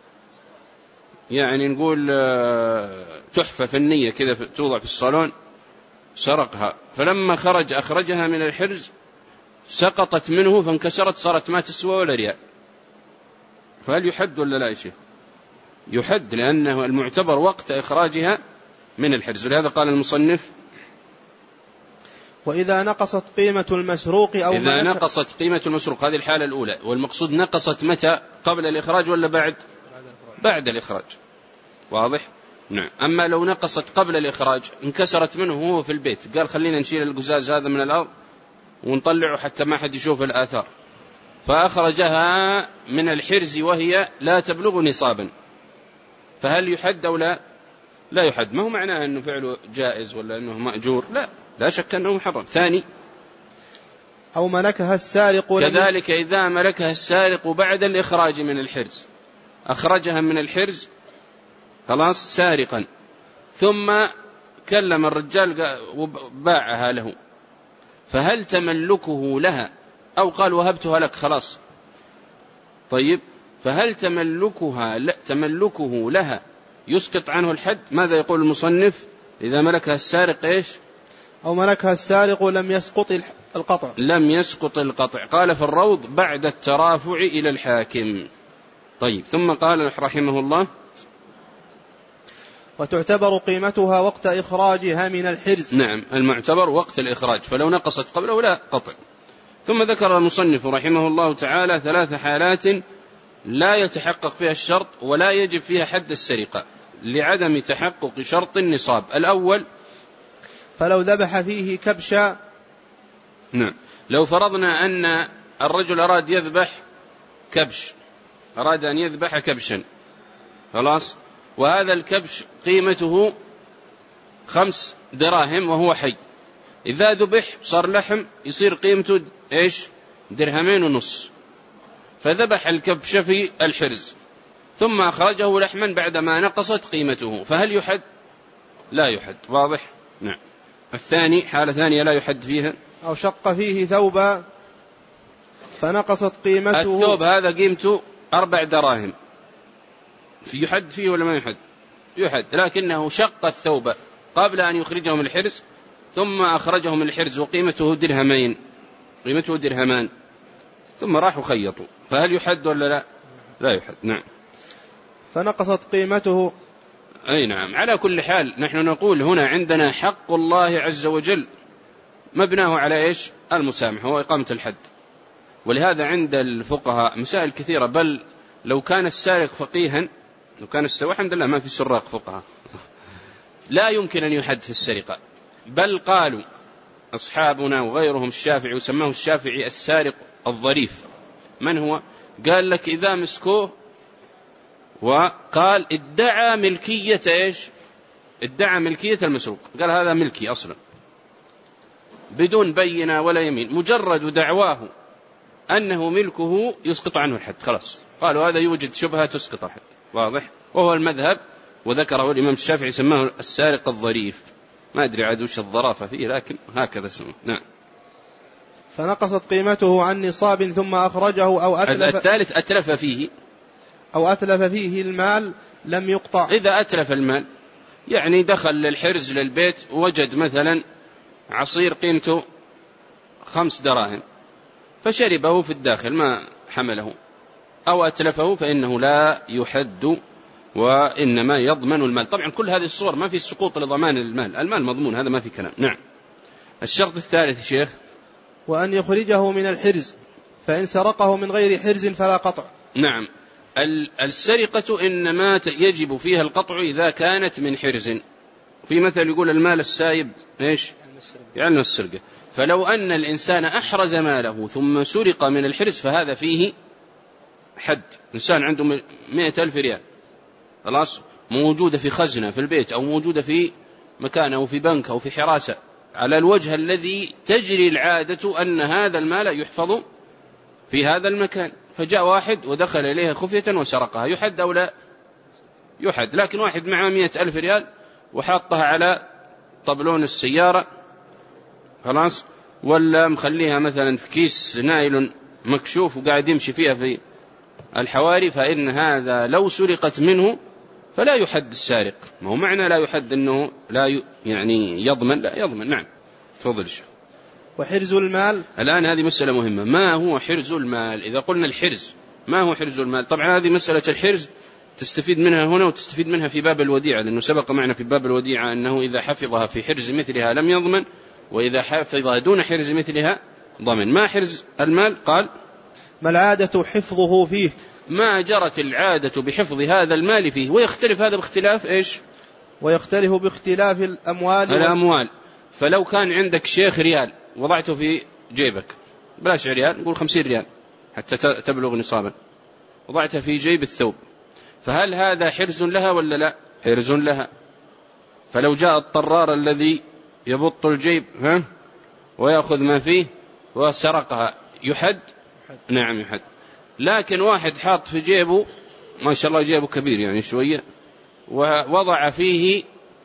Speaker 1: يعني نقول تحفة فنية كذا توضع في الصالون، سرقها، فلما أخرجها من الحرز سقطت منه فانكسرت، صارت ما تسوى ولا ريال، فهل يحد ولا لا يا شيخ؟ يحد، لأنه المعتبر وقت إخراجها من الحرز. ولهذا قال المصنف:
Speaker 2: وإذا نقصت قيمة المسروق أو
Speaker 1: إذا نقصت قيمة المسروق، هذه الحالة الأولى. والمقصود نقصت متى؟ قبل الإخراج ولا بعد؟ بعد الإخراج، واضح؟ نعم. أما لو نقصت قبل الإخراج انكسرت منه وهو في البيت، قال خلينا نشيل القزاز هذا من الأرض ونطلعه حتى ما حد يشوف الآثار، فأخرجها من الحرز وهي لا تبلغ نصابا، فهل يحد أو لا؟ لا يحد. ما هو معناه أنه فعله جائز ولا أنه مأجور، لا شك أنه محرم. ثاني:
Speaker 2: أو ملكها السارق،
Speaker 1: كذلك إذا ملكها السارق بعد الإخراج من الحرز، أخرجها من الحرز خلاص سارقا، ثم كلم الرجال وباعها له، فهل تملكه لها، أو قال وهبتها لك خلاص، طيب فهل تملكه لها يسقط عنه الحد؟ ماذا يقول المصنف؟ إذا ملكها السارق إيش؟
Speaker 2: أو ملكها السارق لم يسقط القطع.
Speaker 1: لم يسقط القطع. قال في الروض: بعد الترافع إلى الحاكم. طيب، ثم قال رحمه الله:
Speaker 2: وتعتبر قيمتها وقت إخراجها من الحرز.
Speaker 1: نعم، المعتبر وقت الإخراج، فلو نقصت قبله لا قطع. ثم ذكر المصنف رحمه الله تعالى 3 حالات لا يتحقق فيها الشرط ولا يجب فيها حد السرقة لعدم تحقق شرط النصاب. الأول:
Speaker 2: فلو ذبح فيه كبشا.
Speaker 1: نعم، لو فرضنا أن الرجل أراد يذبح كبش، أراد أن يذبح كبشا خلاص، وهذا الكبش قيمته 5 دراهم وهو حي، إذا ذبح صار لحم يصير قيمته إيش؟ 2.5 درهم، فذبح الكبش في الحرز ثم أخرجه لحما بعدما نقصت قيمته، فهل يحد؟ لا يحد، واضح؟ نعم. الثاني، حالة ثانية لا يحد فيها:
Speaker 2: أو شق فيه ثوبا فنقصت قيمته.
Speaker 1: الثوب هذا قيمته 4 دراهم، يحد فيه ولا ما يحد؟ يحد، لكنه شق الثوب قبل أن يخرجه من الحرز ثم أخرجه من الحرز وقيمته 2 درهم، قيمته 2 درهم، ثم راحوا خيطوا، فهل يحد ولا لا؟ لا يحد. نعم.
Speaker 2: فنقصت قيمته.
Speaker 1: أي نعم. على كل حال نحن نقول هنا عندنا حق الله عز وجل مبناه على إيش؟ المسامحة وإقامة الحد. ولهذا عند الفقهاء مسائل كثيرة، بل لو كان السارق فقيها، لو كان الحمد لله ما في سراق فقهاء لا يمكن أن يحد في السرقة، بل قالوا أصحابنا وغيرهم الشافعي، وسماه الشافعي السارق الظريف. من هو؟ قال لك إذا مسكوه وقال ادعى ملكية إيش؟ ادعى ملكية المسروق، قال هذا ملكي أصلا بدون بينة ولا يمين، مجرد دعواه أنه ملكه يسقط عنه الحد، خلاص قالوا هذا يوجد شبهة تسقط الحد، واضح؟ وهو المذهب، وذكره الإمام الشافعي سماه السارق الظريف، ما أدري عاد وش الظرافة فيه، لكن هكذا اسمه. نعم.
Speaker 2: فنقصت قيمته عن نصاب ثم أخرجه أو أتلف.
Speaker 1: الثالث: أتلف فيه،
Speaker 2: أو أتلف فيه المال لم يقطع.
Speaker 1: إذا أتلف المال يعني دخل للحرز للبيت ووجد مثلا عصير قيمته 5 دراهم فشربه في الداخل ما حمله، أو أتلفه، فإنه لا يحد وإنما يضمن المال. طبعا كل هذه الصور ما في سقوط لضمان المال، المال مضمون، هذا ما في كلام. نعم. الشرط الثالث شيخ:
Speaker 2: وأن يخرجه من الحرز، فإن سرقه من غير حرز فلا قطع.
Speaker 1: نعم. السرقة إنما يجب فيها القطع إذا كانت من حرز. في مثل يقول المال السايب إيش؟ يعني السرقة. فلو أن الإنسان أحرز ماله ثم سرق من الحرز فهذا فيه حد. إنسان عنده 100,000 ريال خلاص موجودة في خزنة في البيت، أو موجودة في مكان أو في بنك أو في حراسة على الوجه الذي تجري العادة أن هذا المال يحفظ في هذا المكان، فجاء واحد ودخل إليها خفية وسرقها، يحد أو لا؟ يحد. لكن واحد معه 100,000 ريال وحاطها على طبلون السيارة خلاص، ولا مخليها مثلا في كيس نايلون مكشوف وقاعد يمشي فيها في الحواري، فإن هذا لو سرقت منه فلا يحد السارق. ما هو معنى لا يحد أنه لا يعني يضمن، لا يضمن. نعم تفضل.
Speaker 2: وحرز المال.
Speaker 1: الآن هذه مسألة مهمة، ما هو حرز المال؟ إذا قلنا الحرز، ما هو حرز المال؟ طبعا هذه مسألة الحرز تستفيد منها هنا وتستفيد منها في باب الوديعة، لأنه سبق معنا في باب الوديعة أنه إذا حفظها في حرز مثلها لم يضمن، وإذا حفظها دون حرز مثلها ضمن. ما حرز المال؟ قال
Speaker 2: ما العادة حفظه فيه؟
Speaker 1: ما جرت العادة بحفظ هذا المال فيه. ويختلف هذا باختلاف إيش؟
Speaker 2: ويختلف باختلاف الأموال.
Speaker 1: فلو كان عندك شيخ ريال وضعته في جيبك، بلاش ريال، نقول 50 ريال حتى تبلغ نصابا، وضعتها في جيب الثوب، فهل هذا حرز لها ولا لا؟ حرز لها. فلو جاء الطرار الذي يبط الجيب ويأخذ ما فيه وسرقها يحد؟ نعم يحد. لكن واحد حاط في جيبه، ما شاء الله جيبه كبير يعني شوية، ووضع فيه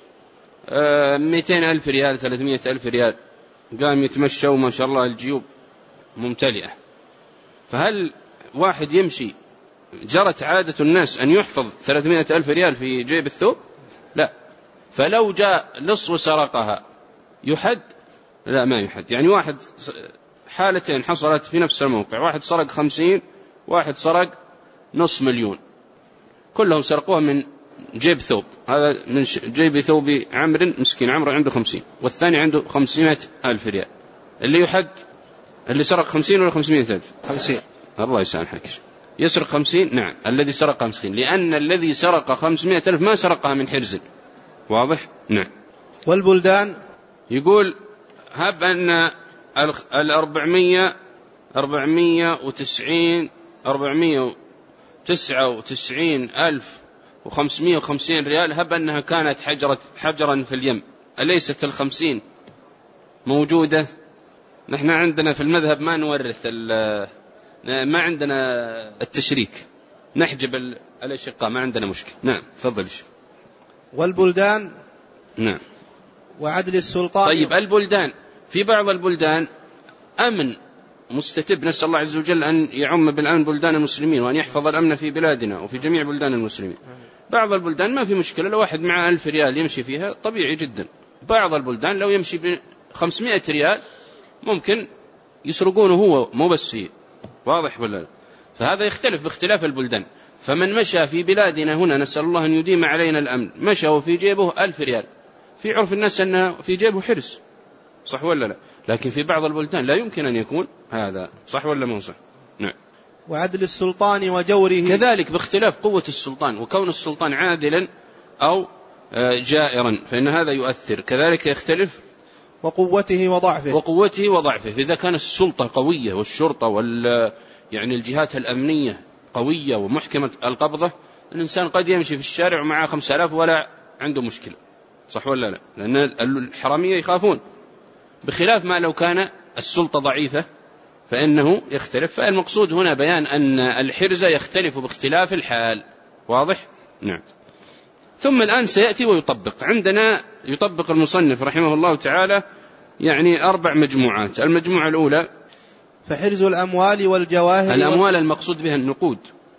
Speaker 1: 200,000 ريال 300,000 ريال، قام يتمشى وما شاء الله الجيوب ممتلئة، فهل واحد يمشي جرت عادة الناس أن يحفظ 300,000 ريال في جيب الثوب؟ لا. فلو جاء لص وسرقها يحد؟ لا ما يحد. يعني واحد حالتين حصلت في نفس الموقع، واحد سرق 50، واحد سرق 500,000، كلهم سرقوها من جيب ثوب. هذا من جيب ثوب عمرو، مسكين عمرو عنده 50، والثاني عنده 500,000 ريال. اللي يحد اللي سرق 50 ولا 500,000؟
Speaker 2: 50.
Speaker 1: الله يسامحك، يسرق 50. نعم الذي سرق 50، لأن الذي سرق 500,000 ما سرقها من حرز. واضح؟ نعم.
Speaker 2: والبلدان
Speaker 1: يقول هب أن 499,550 ريال، هب أنها كانت حجرا في اليم، أليست 50 موجودة؟ نحن عندنا في المذهب ما نورث، ما عندنا التشريك، نحجب الأشقاء، ما عندنا مشكلة. نعم تفضل.
Speaker 2: والبلدان.
Speaker 1: نعم.
Speaker 2: وعدل السلطان.
Speaker 1: طيب البلدان، في بعض البلدان أمن مستتب، نسأل الله عز وجل أن يعم بالأمن بلدان المسلمين، وأن يحفظ الأمن في بلادنا وفي جميع بلدان المسلمين. بعض البلدان ما في مشكلة، لو واحد معه 1000 ريال يمشي فيها طبيعي جدا. بعض البلدان لو يمشي ب500 ريال ممكن يسرقونه هو، مو بس هي. واضح ولا لا؟ فهذا يختلف باختلاف البلدان. فمن مشى في بلادنا هنا، نسأل الله أن يديم علينا الأمن، مشى وفي جيبه 1000 ريال، في عرف الناس أنه في جيبه حرز، صح ولا لا؟ لكن في بعض البلدان لا يمكن أن يكون هذا، صح ولا مو صح؟ نعم.
Speaker 2: وعدل السلطان وجوره،
Speaker 1: كذلك باختلاف قوة السلطان، وكون السلطان عادلا أو جائرا، فإن هذا يؤثر. كذلك يختلف
Speaker 2: وقوته وضعفه.
Speaker 1: إذا كان السلطة قوية والشرطة يعني الجهات الأمنية قوية ومحكمة القبضة، الإنسان قد يمشي في الشارع ومعه 5000 ولا عنده مشكلة، صح ولا لا؟ لأن الحرامية يخافون، بخلاف ما لو كان السلطة ضعيفة فإنه يختلف. فالمقصود هنا بيان أن الحرز يختلف باختلاف الحال. واضح؟ نعم. ثم الآن سيأتي ويطبق. عندنا يطبق المصنف رحمه الله تعالى يعني 4 مجموعات. المجموعة الأولى
Speaker 2: فحرز الأموال والجواهر.
Speaker 1: الأموال المقصود بها النقود.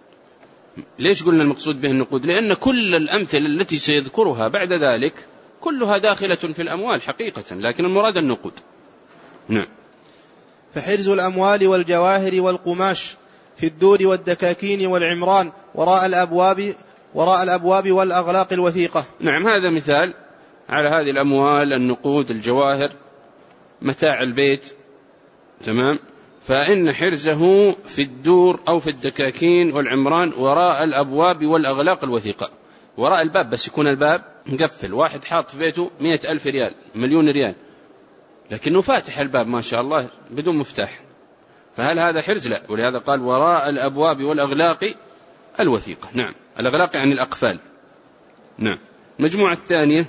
Speaker 1: ليش قلنا المقصود بها النقود؟ لأن كل الأمثلة التي سيذكرها بعد ذلك كلها داخلة في الأموال حقيقة، لكن المراد النقود. نعم.
Speaker 2: فحرز الأموال والجواهر والقماش في الدور والدكاكين والعمران وراء الأبواب والأغلاق الوثيقة.
Speaker 1: نعم، هذا مثال على هذه الأموال، النقود، الجواهر، متاع البيت. تمام. فإن حرزه في الدور أو في الدكاكين والعمران وراء الأبواب والأغلاق الوثيقة. وراء الباب بس يكون الباب مقفل، واحد حاط في بيته 100,000 ريال، 1,000,000 ريال، لكنه فاتح الباب ما شاء الله بدون مفتاح، فهل هذا حرز؟ لا. ولهذا قال وراء الأبواب والأغلاق الوثيقة. نعم، الأغلاق يعني الأقفال. نعم. المجموعة الثانية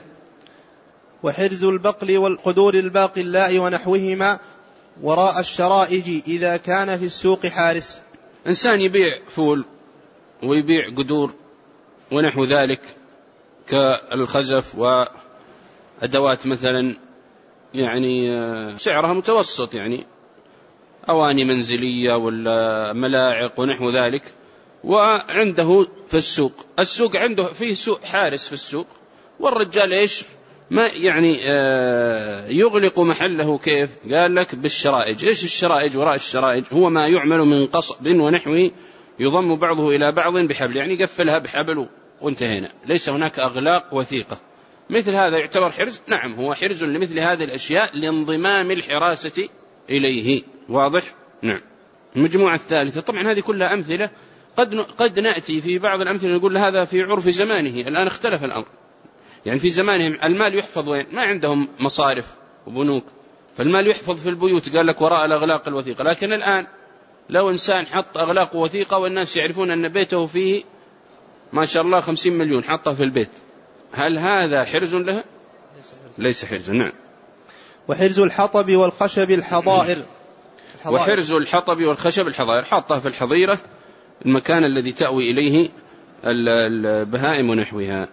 Speaker 2: وحرز البقل والقدور الباقلاء ونحوهما وراء الشرائج إذا كان في السوق حارس.
Speaker 1: إنسان يبيع فول ويبيع قدور ونحو ذلك كالخزف وأدوات مثلا يعني سعرها متوسط، يعني أواني منزلية ولا ملاعق ونحو ذلك، وعنده في السوق عنده فيه سوق حارس في السوق، والرجال إيش ما يعني يغلق محله. كيف؟ قال لك بالشرائج. إيش الشرائج؟ وراء الشرائج هو ما يعمل من قصب ونحوه يضم بعضه إلى بعض بحبل، يعني يقفلها بحبل وانتهينا، ليس هناك أغلاق وثيقة. مثل هذا يعتبر حرز؟ نعم، هو حرز لمثل هذه الأشياء لانضمام الحراسة إليه. واضح؟ نعم. المجموعة الثالثة، طبعا هذه كلها أمثلة قد نأتي في بعض الأمثلة نقول هذا في عرف زمانه، الآن اختلف الأمر. يعني في زمانهم المال يحفظ وين؟ ما عندهم مصارف وبنوك، فالمال يحفظ في البيوت، قال لك وراء الأغلاق الوثيقة. لكن الآن لو إنسان حط أغلاق وثيقة والناس يعرفون أن بيته فيه ما شاء الله 50 مليون حطها في البيت، هل هذا حرز له؟ ليس حرز. نعم.
Speaker 2: وحرز الحطب والخشب الحظائر.
Speaker 1: وحرز الحطب والخشب الحظائر، حطها في الحظيرة، المكان الذي تأوي إليه البهائم ونحوها،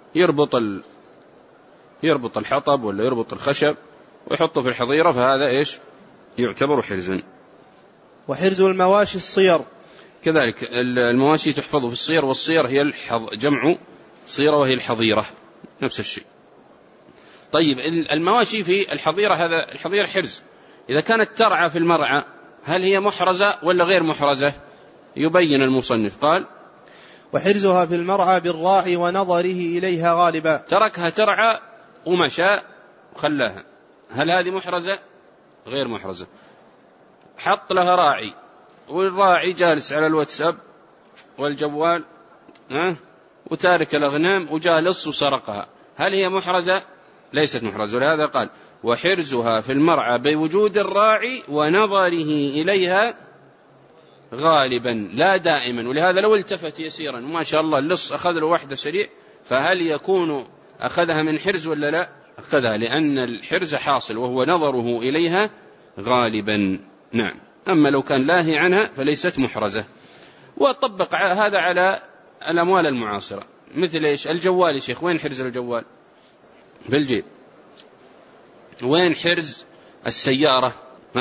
Speaker 1: يربط الحطب ولا يربط الخشب ويحطه في الحظيرة، فهذا إيش يعتبر حرزا.
Speaker 2: وحرز المواشي الصير،
Speaker 1: كذلك المواشي تحفظ في الصير، والصير هي جمع صيرة وهي الحظيرة، نفس الشيء. طيب المواشي في الحظيرة، هذا الحظيرة حرز. إذا كانت ترعى في المرعى هل هي محرزة ولا غير محرزة؟ يبين المصنف قال
Speaker 2: وحرزها في المرعى بالراعي ونظره إليها غالبا.
Speaker 1: تركها ترعى ومشى وخلاها، هل هذه محرزة؟ غير محرزة. حط لها راعي والراعي جالس على الواتساب والجوال وتارك الأغنام وجالس وسرقها، هل هي محرزة؟ ليست محرزة. ولهذا قال وحرزها في المرعى بوجود الراعي ونظره إليها غالبا لا دائما. ولهذا لو التفت يسيرا وما شاء الله اللص أخذ له واحدة سريع، فهل يكون أخذها من حرز ولا لا؟ أخذها، لأن الحرز حاصل وهو نظره إليها غالبا. نعم. أما لو كان لاهي عنها فليست محرزة. وطبق هذا على الأموال المعاصرة، مثل إيش؟ الجوال يا شيخ، وين حرز الجوال؟ في الجيب. وين حرز السيارة؟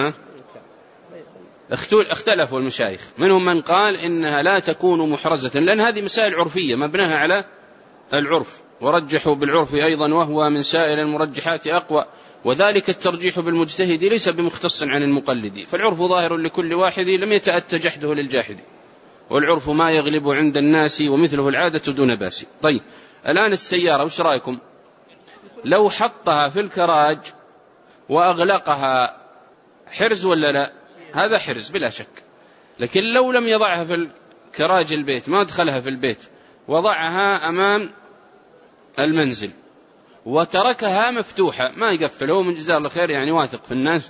Speaker 1: اختلفوا المشايخ، منهم من قال إنها لا تكون محرزة، لأن هذه مسائل عرفية مبناها على العرف، ورجحوا بالعرف أيضا وهو من سائر المرجحات أقوى، وذلك الترجيح بالمجتهد ليس بمختص عن المقلد، فالعرف ظاهر لكل واحد لم يتأتى جحده للجاحد، والعرف ما يغلب عند الناس ومثله العادة دون باس. طيب الآن السيارة وش رأيكم لو حطها في الكراج وأغلقها، حرز ولا لا؟ هذا حرز بلا شك. لكن لو لم يضعها في الكراج البيت، ما أدخلها في البيت، وضعها أمام المنزل وتركها مفتوحة، ما يقفل، هو من جزاه الله خير يعني واثق في الناس،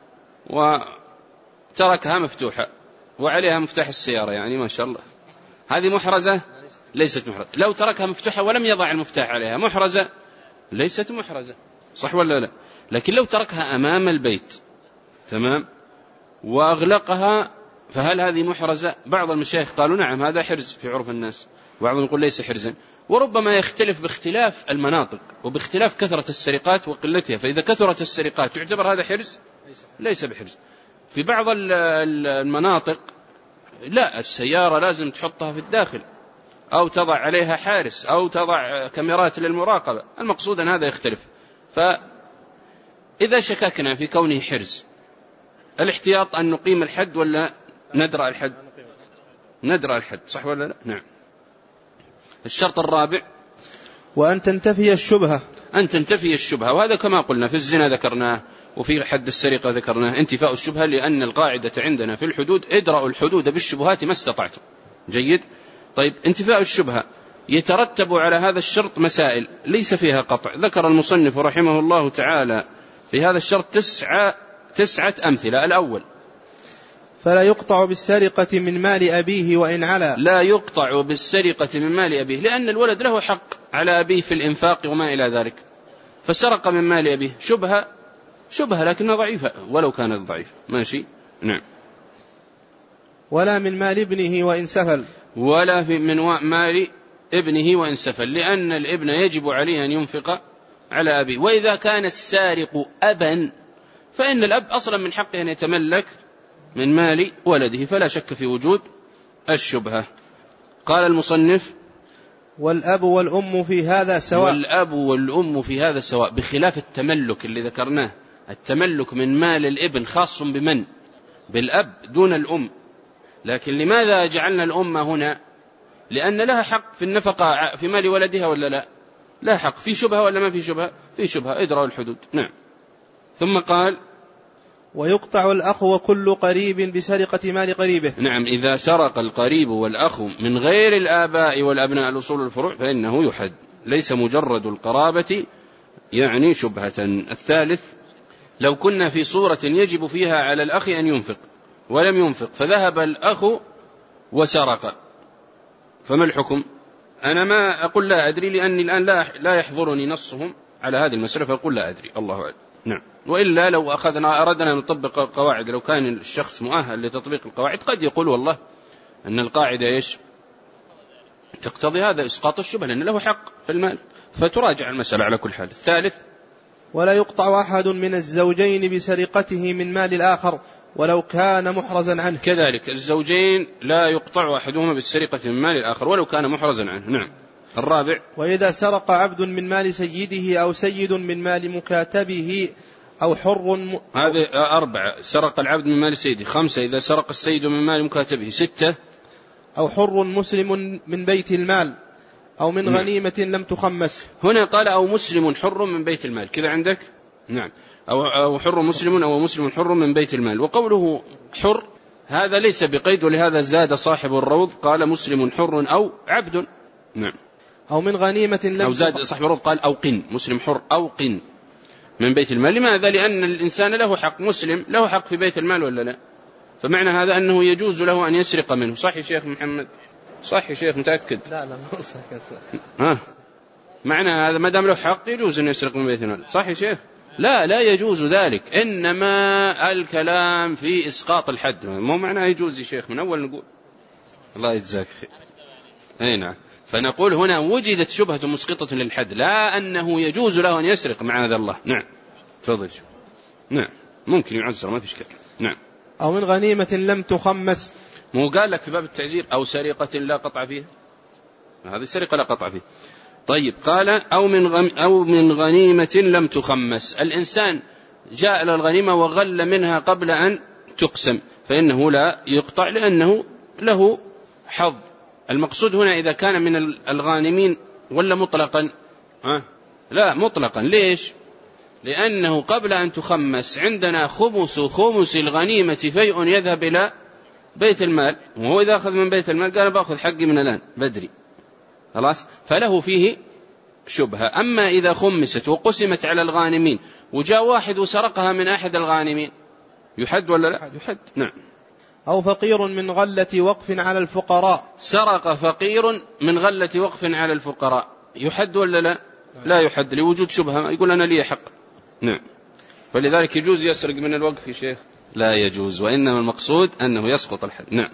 Speaker 1: وتركها مفتوحة وعليها مفتاح السيارة، يعني ما شاء الله، هذه محرزة؟ ليست محرزة. لو تركها مفتوحة ولم يضع المفتاح عليها، محرزة؟ ليست محرزة، صح ولا لا؟ لكن لو تركها أمام البيت تمام وأغلقها، فهل هذه محرزة؟ بعض المشايخ قالوا نعم هذا حرز في عرف الناس، وبعضهم يقول ليس حرزا، وربما يختلف باختلاف المناطق وباختلاف كثرة السرقات وقلتها، فإذا كثرت السرقات يعتبر هذا حرز؟ ليس بحرز. في بعض المناطق لا، السيارة لازم تحطها في الداخل أو تضع عليها حارس أو تضع كاميرات للمراقبة، المقصود أن هذا يختلف. فإذا شككنا في كونه حرز، الاحتياط أن نقيم الحد ولا ندرأ الحد؟ ندرأ الحد، صح ولا لا؟ نعم. الشرط الرابع
Speaker 2: وأن تنتفي الشبهة.
Speaker 1: أن تنتفي الشبهة، وهذا كما قلنا في الزنا ذكرناه، وفي حد السرقة ذكرناه، انتفاء الشبهة، لأن القاعدة عندنا في الحدود ادرأوا الحدود بالشبهات ما استطعتم. جيد. طيب انتفاء الشبهة يترتب على هذا الشرط مسائل ليس فيها قطع، ذكر المصنف رحمه الله تعالى في هذا الشرط تسعة أمثلة. الأول
Speaker 2: فلا يقطع بالسرقة من مال أبيه وإن علا.
Speaker 1: لا يقطع بالسرقة من مال أبيه، لأن الولد له حق على أبيه في الإنفاق وما إلى ذلك، فسرق من مال أبيه شبهة لكنها ضعيفة ولو كانت ضعيفة، ماشي. نعم.
Speaker 2: ولا من مال ابنه وإن سفل.
Speaker 1: ولا من مال ابنه وإن سفل، لأن الابن يجب عليه أن ينفق على أبيه. وإذا كان السارق أبا فإن الأب أصلا من حقه أن يتملك من مال ولده، فلا شك في وجود الشبهة. قال المصنف:
Speaker 2: والأب والأم في هذا سواء.
Speaker 1: والأب والأم في هذا سواء، بخلاف التملك اللي ذكرناه. التملك من مال الابن خاص بمن؟ بالأب دون الأم. لكن لماذا جعلنا الأم هنا؟ لأن لها حق في النفقة في مال ولدها ولا لا؟ لا حق. في شبهة ولا ما في شبهة؟ في شبهة. ادرأوا الحدود. نعم. ثم قال:
Speaker 2: ويقطع الأخ وكل قريب بسرقة مال قريبه.
Speaker 1: نعم، إذا سرق القريب والأخ من غير الآباء والأبناء الأصول الفروع فإنه يحد، ليس مجرد القرابة يعني شبهة. الثالث: لو كنا في صورة يجب فيها على الأخ أن ينفق ولم ينفق، فذهب الأخ وسرق، فما الحكم؟ أنا ما أقول لا أدري، لأني الآن لا يحضرني نصهم على هذه المسألة، فأقول لا أدري، الله أعلم. نعم. وإلا لو أردنا أن نطبق القواعد، لو كان الشخص مؤهل لتطبيق القواعد قد يقول والله أن القاعدة إيش تقتضي هذا إسقاط الشبهة، لأن له حق في المال، فتراجع المسألة على كل حال. الثالث:
Speaker 2: ولا يقطع أحد من الزوجين بسرقته من مال الآخر ولو كان محرزا عنه.
Speaker 1: كذلك الزوجين لا يقطع أحدهما بالسرقة من مال الآخر ولو كان محرزا عنه. نعم. الرابع:
Speaker 2: وإذا سرق عبد من مال سيده أو سيد من مال مكاتبه أو حر
Speaker 1: هذه 4. سرق العبد من مال سيده. 5. إذا سرق السيد من مال مكاتبه. 6.
Speaker 2: أو حر مسلم من بيت المال أو من غنيمة لم تخمس.
Speaker 1: هنا قال أو مسلم حر من بيت المال، كذا عندك؟ نعم. أو حر مسلم أو مسلم حر من بيت المال. وقوله حر هذا ليس بقيد، ولهذا زاد صاحب الروض قال مسلم حر أو عبد. نعم.
Speaker 2: أو من غنيمة لم
Speaker 1: أو زاد صاحب الروض قال أو قن، مسلم حر أو قن من بيت المال. لماذا؟ لأن الإنسان له حق، مسلم له حق في بيت المال ولا لا؟ فمعنى هذا أنه يجوز له أن يسرق منه. صح يا شيخ محمد؟ صح يا شيخ، متأكد؟
Speaker 2: لا صح.
Speaker 1: معنى هذا ما دام له حق يجوز أن يسرق من بيت المال. صح يا شيخ؟ لا يجوز ذلك، إنما الكلام في إسقاط الحد، مو معنى يجوز يا شيخ، من أول نقول. الله يجزاك خير. أي نعم. فنقول هنا وجدت شبهة مسقطة للحد، لا أنه يجوز له أن يسرق مع هذا الله. نعم. تفضل. نعم. ممكن يعزر، ما في إشكال. نعم.
Speaker 2: أو من غنيمة لم تخمس.
Speaker 1: مو قال لك في باب التعزير أو سرقة لا قطع فيها؟ هذه سرقة لا قطع فيها. طيب، قال أو من غنيمة لم تخمس. الإنسان جاء إلى الغنيمة وغل منها قبل أن تقسم، فإنه لا يقطع لأنه له حظ. المقصود هنا إذا كان من الغانمين ولا مطلقا؟ لا مطلقا. ليش؟ لأنه قبل أن تخمس عندنا خمس الغنيمة فيء يذهب إلى بيت المال، وهو إذا أخذ من بيت المال قال بأخذ حقي من الآن بدري، خلاص، فله فيه شبهة. أما إذا خمست وقسمت على الغانمين وجاء واحد وسرقها من أحد الغانمين يحد ولا لا؟ يحد. نعم.
Speaker 2: أو فقير من غلة وقف على الفقراء.
Speaker 1: سرق فقير من غلة وقف على الفقراء يحد ولا لا؟ لا يحد، لوجود شبهة، يقول أنا لي حق. نعم. فلذلك يجوز يسرق من الوقف يا شيخ؟ لا يجوز، وإنما المقصود أنه يسقط الحد. نعم.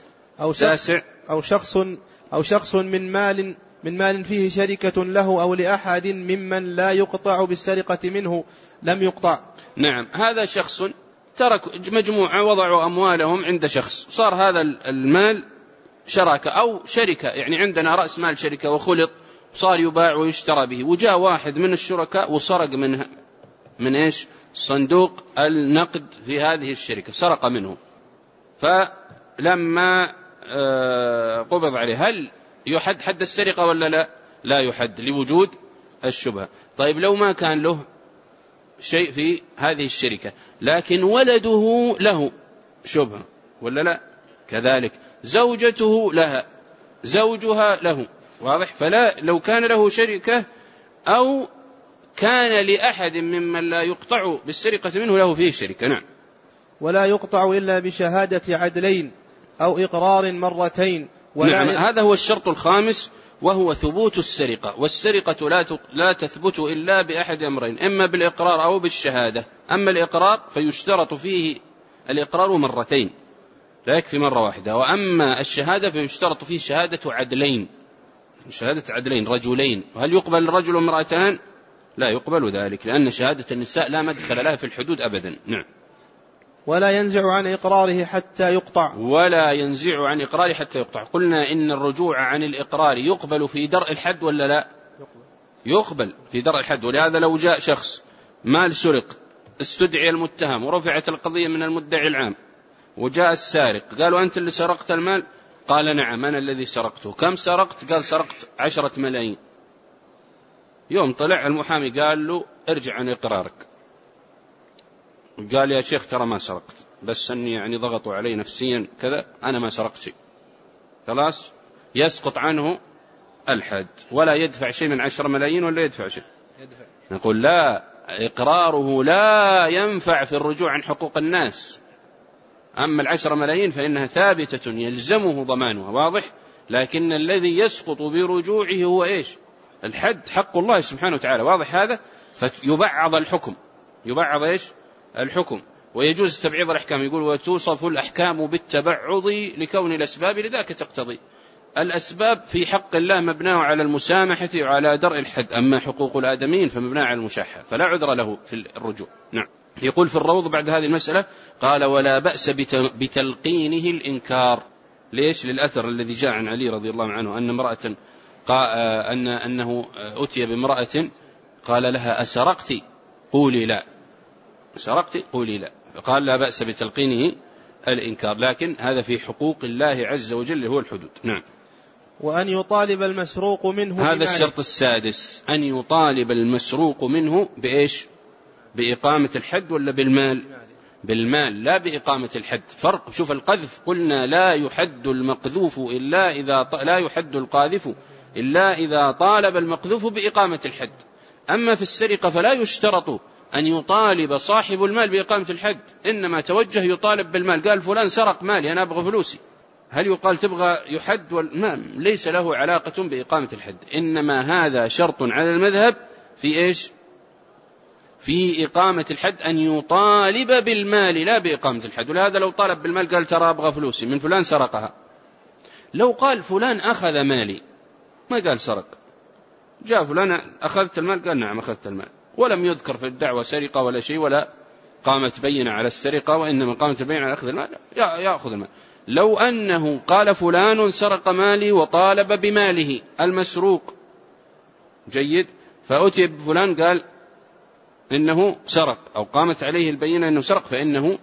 Speaker 2: أو شخص من مال فيه شركة له أو لأحد ممن لا يقطع بالسرقة منه لم يقطع.
Speaker 1: نعم. هذا شخص ترك مجموعة وضعوا أموالهم عند شخص، صار هذا المال شراكة أو شركة، يعني عندنا رأس مال شركة وخلط صار يباع ويشترى به، وجاء واحد من الشركاء وسرق من إيش؟ صندوق النقد في هذه الشركة، سرق منه، فلما قبض عليه هل يحد حد السرقة ولا لا؟ لا يحد لوجود الشبهة. طيب لو ما كان له شيء في هذه الشركة لكن ولده له شبهة ولا لا؟ كذلك زوجته لها، زوجها له، واضح؟ فلا لو كان له شركة أو كان لأحد ممن لا يقطع بالسرقة منه له فيه شركة. نعم.
Speaker 2: ولا يقطع إلا بشهادة عدلين أو إقرار مرتين.
Speaker 1: نعم. هذا هو الشرط الخامس، وهو ثبوت السرقة، والسرقة لا تثبت إلا بأحد أمرين، إما بالإقرار أو بالشهادة. أما الإقرار فيشترط فيه الإقرار مرتين، لا يكفي مرة واحدة، وأما الشهادة فيشترط فيه شهادة عدلين، شهادة عدلين رجلين. وهل يقبل الرجل وامرأتان؟ لا يقبل ذلك، لأن شهادة النساء لا مدخل لها في الحدود أبدا. نعم.
Speaker 2: ولا ينزع عن إقراره حتى يقطع.
Speaker 1: ولا ينزع عن إقراره حتى يقطع. قلنا إن الرجوع عن الإقرار يقبل في درء الحد ولا لا؟ يقبل في درء الحد. ولهذا لو جاء شخص مال سرق، استدعي المتهم ورفعت القضية من المدعي العام، وجاء السارق قالوا أنت اللي سرقت المال، قال نعم أنا الذي سرقته. كم سرقت؟ قال سرقت 10 ملايين. يوم طلع المحامي قال له ارجع عن إقرارك، قال يا شيخ ترى ما سرقت، بس أني يعني ضغطوا علي نفسيا كذا، أنا ما سرقت شيء. خلاص يسقط عنه الحد ولا يدفع شيء من 10 ملايين ولا يدفع شيء. نقول لا، إقراره لا ينفع في الرجوع عن حقوق الناس. أما 10 ملايين فإنها ثابتة يلزمه ضمانها، واضح. لكن الذي يسقط برجوعه هو إيش؟ الحد، حق الله سبحانه وتعالى، واضح هذا. فيبعض الحكم، يبعض إيش؟ الحكم. ويجوز تبعيض الأحكام، يقول وتوصف الأحكام بالتبعض لكون الأسباب لذاك تقتضي. الأسباب في حق الله مبناه على المسامحة وعلى درء الحد، أما حقوق الآدمين فمبناه على المشاحة، فلا عذر له في الرجوع. نعم. يقول في الروض بعد هذه المسألة قال ولا بأس بتلقينه الإنكار. ليش؟ للأثر الذي جاء عن علي رضي الله عنه أن امرأة أنه أتي بامرأة قال لها أسرقت؟ قولي لا. سرقت؟ قولي لا. قال لا بأس بتلقينه الإنكار، لكن هذا في حقوق الله عز وجل هو الحدود. نعم.
Speaker 2: وأن يطالب المسروق منه
Speaker 1: هذا الشرط السادس، أن يطالب المسروق منه بإيش؟ بإقامة الحد ولا بالمال؟ بالمال، لا بإقامة الحد. فرق. شوف القذف قلنا لا يحد المقذوف إلا إذا لا يحد القاذف إلا إذا طالب المقذوف بإقامة الحد. أما في السرقة فلا يشترط أن يطالب صاحب المال بإقامة الحد، إنما توجه يطالب بالمال، قال فلان سرق مالي أنا أبغى فلوسي، هل يقال تبغى يحد؟ ليس له علاقة بإقامة الحد. إنما هذا شرط على المذهب في إيش؟ في إقامة الحد، أن يطالب بالمال لا بإقامة الحد. ولهذا لو طالب بالمال قال ترى أبغى فلوسي من فلان سرقها، لو قال فلان أخذ مالي ما قال سرق، جاء فلان أخذت المال قال نعم أخذت المال، ولم يذكر في الدعوة سرقة ولا شيء، ولا قامت بينة على السرقة، وإنما قامت بينة على أخذ المال، يأخذ المال. لو أنه قال فلان سرق مالي وطالب بماله المسروق، جيد، فأتي بفلان قال إنه سرق أو قامت عليه البينة إنه سرق، فإنه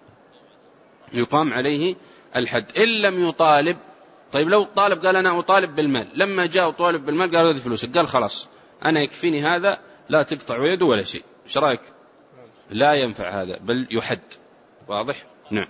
Speaker 1: يقام عليه الحد. إن لم يطالب، طيب لو طالب قال أنا أطالب بالمال، لما جاء طالب بالمال قال هذه فلوسك، قال خلاص أنا يكفيني هذا، لا تقطع يده ولا شيء، إيش رأيك؟ لا ينفع هذا، بل يحد. واضح؟ نعم.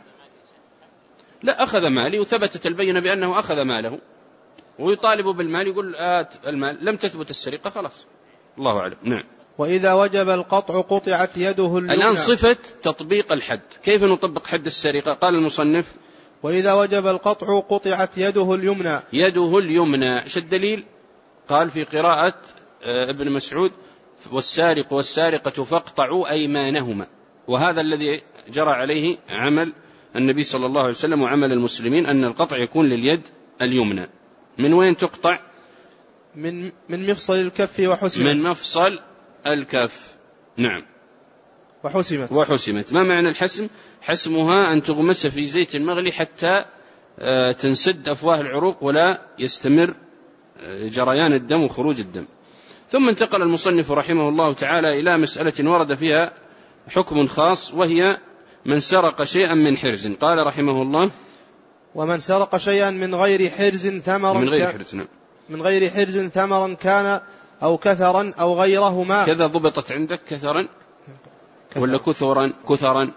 Speaker 1: لا، أخذ مالي وثبتت البينة بأنه أخذ ماله ويطالب بالمال، يقول المال، لم تثبت السرقة، خلاص، الله أعلم. نعم.
Speaker 2: وإذا وجب القطع قطعت يده اليمنى.
Speaker 1: الآن صفة تطبيق الحد، كيف نطبق حد السرقة؟ قال المصنف
Speaker 2: وإذا وجب القطع قطعت يده اليمنى.
Speaker 1: يده اليمنى. ايش الدليل؟ قال في قراءة ابن مسعود والسارق والسارقة فاقطعوا أيمانهما، وهذا الذي جرى عليه عمل النبي صلى الله عليه وسلم وعمل المسلمين، أن القطع يكون لليد اليمنى. من وين تقطع؟
Speaker 2: من مفصل الكف وحسمت.
Speaker 1: من مفصل الكف. نعم. وحسمت. ما معنى الحسم؟ حسمها أن تغمس في زيت مغلي حتى تنسد أفواه العروق ولا يستمر جريان الدم وخروج الدم. ثم انتقل المصنف رحمه الله تعالى إلى مسألة ورد فيها حكم خاص، وهي من سرق شيئا من حرز. قال رحمه الله
Speaker 2: ومن سرق شيئا من غير حرز ثمرا، من غير حرز ثمرا كان أو كثرا أو غيرهما.
Speaker 1: كذا ضبطت عندك كثرا ولا كثرا؟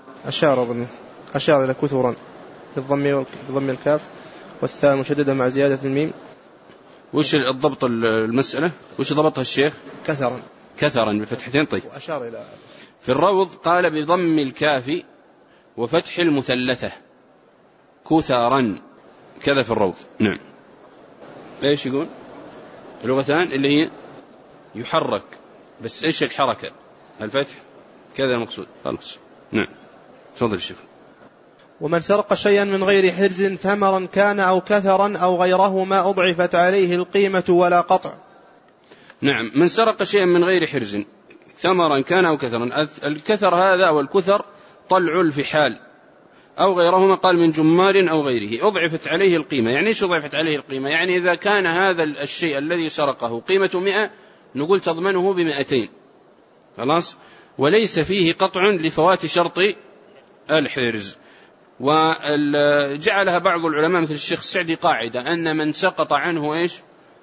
Speaker 2: أشار إلى كثرا بالضم الكاف والثاء مشددة مع زيادة الميم.
Speaker 1: وش الضبط المسألة؟ وش ضبطها الشيخ؟ كثرا بفتحتين. طيب.
Speaker 2: وأشار إلى
Speaker 1: في الروض قال بضم الكاف وفتح المثلثة كثرا، كذا في الروض. نعم. ايش يقول؟ اللغتان اللي هي يحرك، بس ايش الحركة؟ الفتح، كذا المقصود. خلاص. نعم. تفضل الشيخ.
Speaker 2: ومن سرق شيئا من غير حرز ثمرا كان أو كثرا أو غيرهما أضعفت عليه القيمة ولا قطع.
Speaker 1: نعم، من سرق شيئا من غير حرز ثمرا كان أو كثرا، الكثر هذا أو الكثر طلع الفحال أو غيرهما، قال من جمار أو غيره، أضعفت عليه القيمة. يعني إيش أضعفت عليه القيمة؟ يعني إذا كان هذا الشيء الذي سرقه قيمة 100 نقول تضمنه ب200 خلاص، وليس فيه قطع لفوات شرط الحرز. وجعلها بعض العلماء مثل الشيخ السعدي قاعدة أن من سقط عنه إيش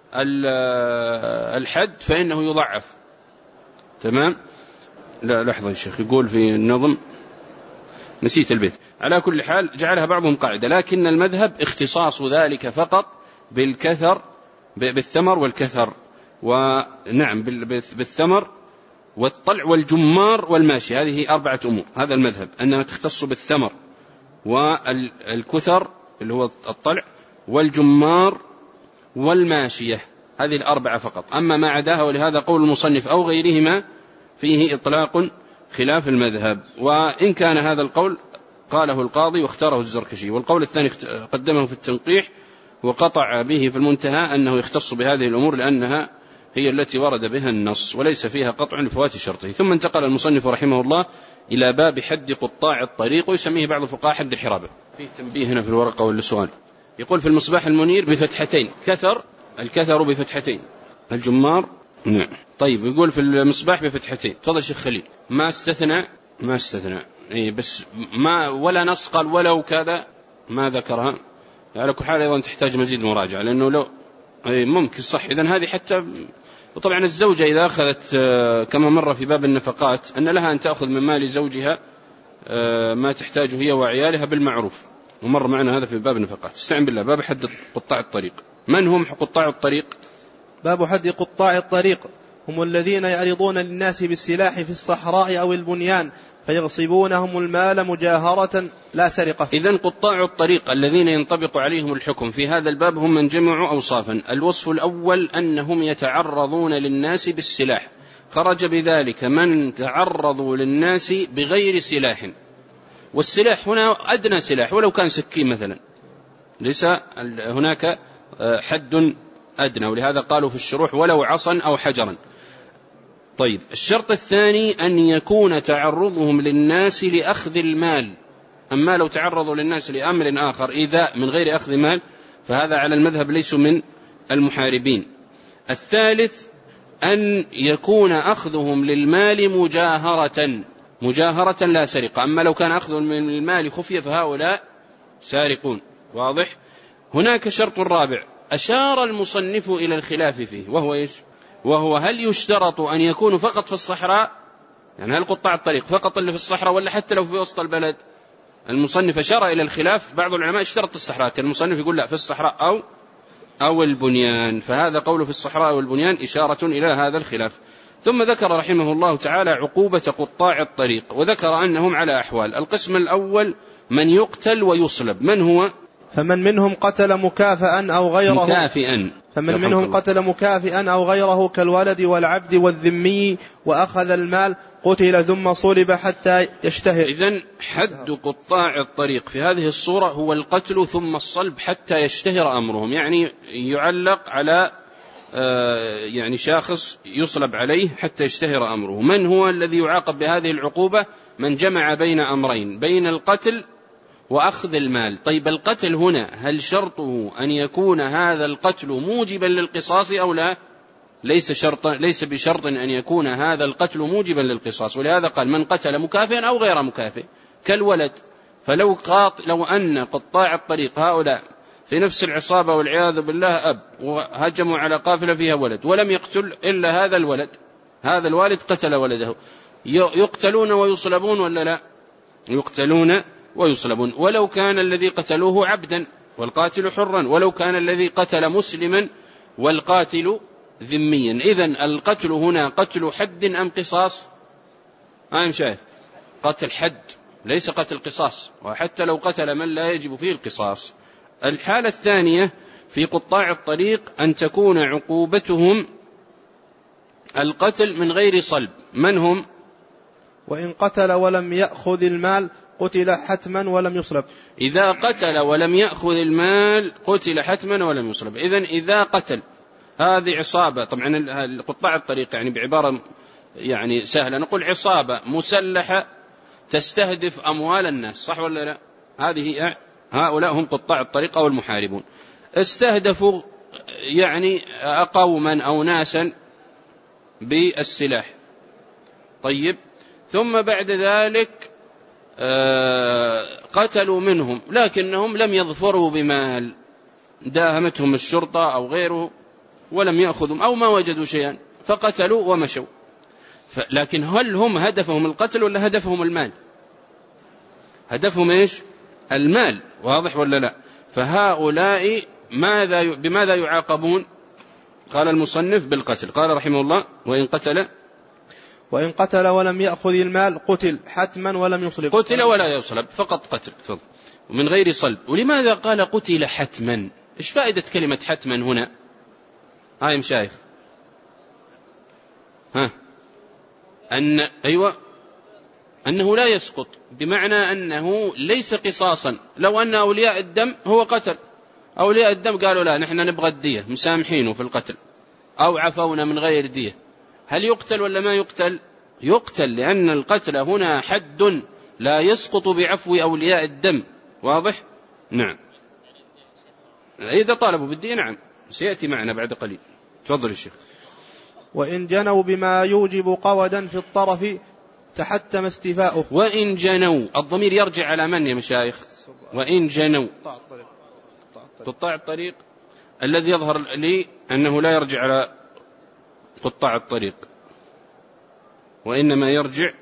Speaker 1: الحد فإنه يضعف. تمام؟ لا لحظة يا شيخ، يقول في النظم نسيت البيت. على كل حال جعلها بعضهم قاعدة، لكن المذهب اختصاص ذلك فقط بالكثر، بالثمر والكثر، ونعم بالثمر والطلع والجمار والماشي. هذه 4 أمور. هذا المذهب أنها تختص بالثمر والكثر اللي هو الطلع والجمار والماشية، هذه 4 فقط. أما ما عداها، ولهذا قول المصنف أو غيرهما فيه إطلاق خلاف المذهب. وإن كان هذا القول قاله القاضي واختاره الزركشي، والقول الثاني قدمه في التنقيح وقطع به في المنتهى أنه يختص بهذه الأمور لأنها هي التي ورد بها النص وليس فيها قطع لفوات شرطه. ثم انتقل المصنف رحمه الله إلى باب حد قطاع الطريق، ويسميه بعض الفقهاء حد الحرابة. فيه تنبيه هنا في الورقة والسؤال، يقول في المصباح المنير بفتحتين، الكثر بفتحتين، الجمار نعم. طيب يقول في المصباح بفتحتين. تفضل شيخ خليل. ما استثنى إيه، بس ما ولا نص قال ولو كذا ما ذكرها. على كل حال أيضا تحتاج مزيد مراجعة، لأنه لو ممكن صح. إذن هذه حتى، وطبعا الزوجة إذا أخذت كما مر في باب النفقات أن لها أن تأخذ من مال زوجها ما تحتاجه هي وعيالها بالمعروف، ومر معنا هذا في باب النفقات. استعن بالله. باب حد قطاع الطريق. من هم قطاع الطريق؟
Speaker 2: باب حد قطاع الطريق هم الذين يعرضون للناس بالسلاح في الصحراء أو البنيان فيغصبونهم المال مجاهرة لا سرقة.
Speaker 1: إذن قطاع الطريق الذين ينطبق عليهم الحكم في هذا الباب هم من جمعوا أوصافا. الوصف الأول أنهم يتعرضون للناس بالسلاح، خرج بذلك من تعرضوا للناس بغير سلاح. والسلاح هنا أدنى سلاح، ولو كان سكين مثلا، ليس هناك حد أدنى، ولهذا قالوا في الشروح ولو عصا أو حجرا. طيب الشرط الثاني أن يكون تعرضهم للناس لأخذ المال. أما لو تعرضوا للناس لأمر آخر إيذاء من غير أخذ مال فهذا على المذهب ليسوا من المحاربين. الثالث أن يكون أخذهم للمال مجاهرة لا سرقة. أما لو كان أخذهم من المال خفية فهؤلاء سارقون. واضح؟ هناك شرط رابع أشار المصنف إلى الخلاف فيه، وهو إيش؟ وهو هل يشترط أن يكونوا فقط في الصحراء؟ يعني هل قطاع الطريق فقط اللي في الصحراء ولا حتى لو في وسط البلد؟ المصنف أشار إلى الخلاف. بعض العلماء اشترط الصحراء، كان المصنف يقول لا، في الصحراء أو البنيان، فهذا قوله في الصحراء والبنيان إشارة إلى هذا الخلاف. ثم ذكر رحمه الله تعالى عقوبة قطاع الطريق، وذكر أنهم على أحوال. القسم الأول من يقتل ويصلب. من هو؟
Speaker 2: فمن منهم قتل مكافئا أو غيره كالولد والعبد والذمي وأخذ المال قتل ثم صلب حتى يشتهر.
Speaker 1: إذن حد قطاع الطريق في هذه الصورة هو القتل ثم الصلب حتى يشتهر أمرهم، يعني يعلق على يعني شاخص يصلب عليه حتى يشتهر أمره. من هو الذي يعاقب بهذه العقوبة؟ من جمع بين أمرين، بين القتل وأخذ المال. طيب القتل هنا هل شرطه أن يكون هذا القتل موجبا للقصاص أو لا؟ ليس بشرط أن يكون هذا القتل موجبا للقصاص، ولهذا قال من قتل مكافئا أو غير مكافئ كالولد. لو أن قطاع الطريق هؤلاء في نفس العصابة والعياذ بالله أب، وهجموا على قافلة فيها ولد ولم يقتل إلا هذا الولد، هذا الوالد قتل ولده، يقتلون ويصلبون ولا لا؟ يقتلون ويصلبون. ولو كان الذي قتلوه عبدا والقاتل حرا، ولو كان الذي قتل مسلما والقاتل ذميا. إذن القتل هنا قتل حد أم قصاص؟ شايف قتل حد ليس قتل قصاص، وحتى لو قتل من لا يجب فيه القصاص. الحالة الثانية في قطاع الطريق أن تكون عقوبتهم القتل من غير صلب. من هم؟
Speaker 2: وإن قتل ولم يأخذ المال قتل حتما ولم يصلب.
Speaker 1: إذا قتل ولم يأخذ المال قتل حتما ولم يصلب. إذن إذا قتل هذه عصابة، طبعا قطاع الطريق يعني بعبارة يعني سهلة نقول عصابة مسلحة تستهدف أموال الناس، صح ولا لا؟ هذه هؤلاء هم قطاع الطريق أو المحاربون، استهدفوا يعني قوما أو ناسا بالسلاح. طيب، ثم بعد ذلك قتلوا منهم لكنهم لم يظفروا بمال، داهمتهم الشرطة أو غيره ولم يأخذوا أو ما وجدوا شيئا فقتلوا ومشوا. لكن هل هم هدفهم القتل ولا هدفهم المال؟ هدفهم إيش؟ المال، واضح ولا لا؟ فهؤلاء بماذا يعاقبون؟ قال المصنف بالقتل. قال رحمه الله: وإن قتل
Speaker 2: ولم يأخذ المال قتل حتما ولم يصلب.
Speaker 1: قتل ولا يصلب، فقط قتل ومن غير صلب. ولماذا قال قتل حتما؟ إيش فائدة كلمة حتما هنا؟ هاي مشايخ أنه لا يسقط، بمعنى أنه ليس قصاصا. لو أن أولياء الدم هو قتل، أولياء الدم قالوا لا نحن نبغى الدية، مسامحينه في القتل أو عفونا من غير دية، هل يقتل ولا ما يقتل؟ يقتل، لأن القتل هنا حد لا يسقط بعفو أولياء الدم، واضح؟ نعم. إذا طالبوا بالدية نعم، سيأتي معنا بعد قليل. تفضل الشيخ.
Speaker 2: وإن جنوا بما يوجب قودا في الطرف تحتم استيفاؤه.
Speaker 1: وإن جنوا، الضمير يرجع على من يا مشايخ؟ وإن جنوا قطاع الطريق. الذي يظهر لي أنه لا يرجع على قطاع الطريق، وإنما يرجع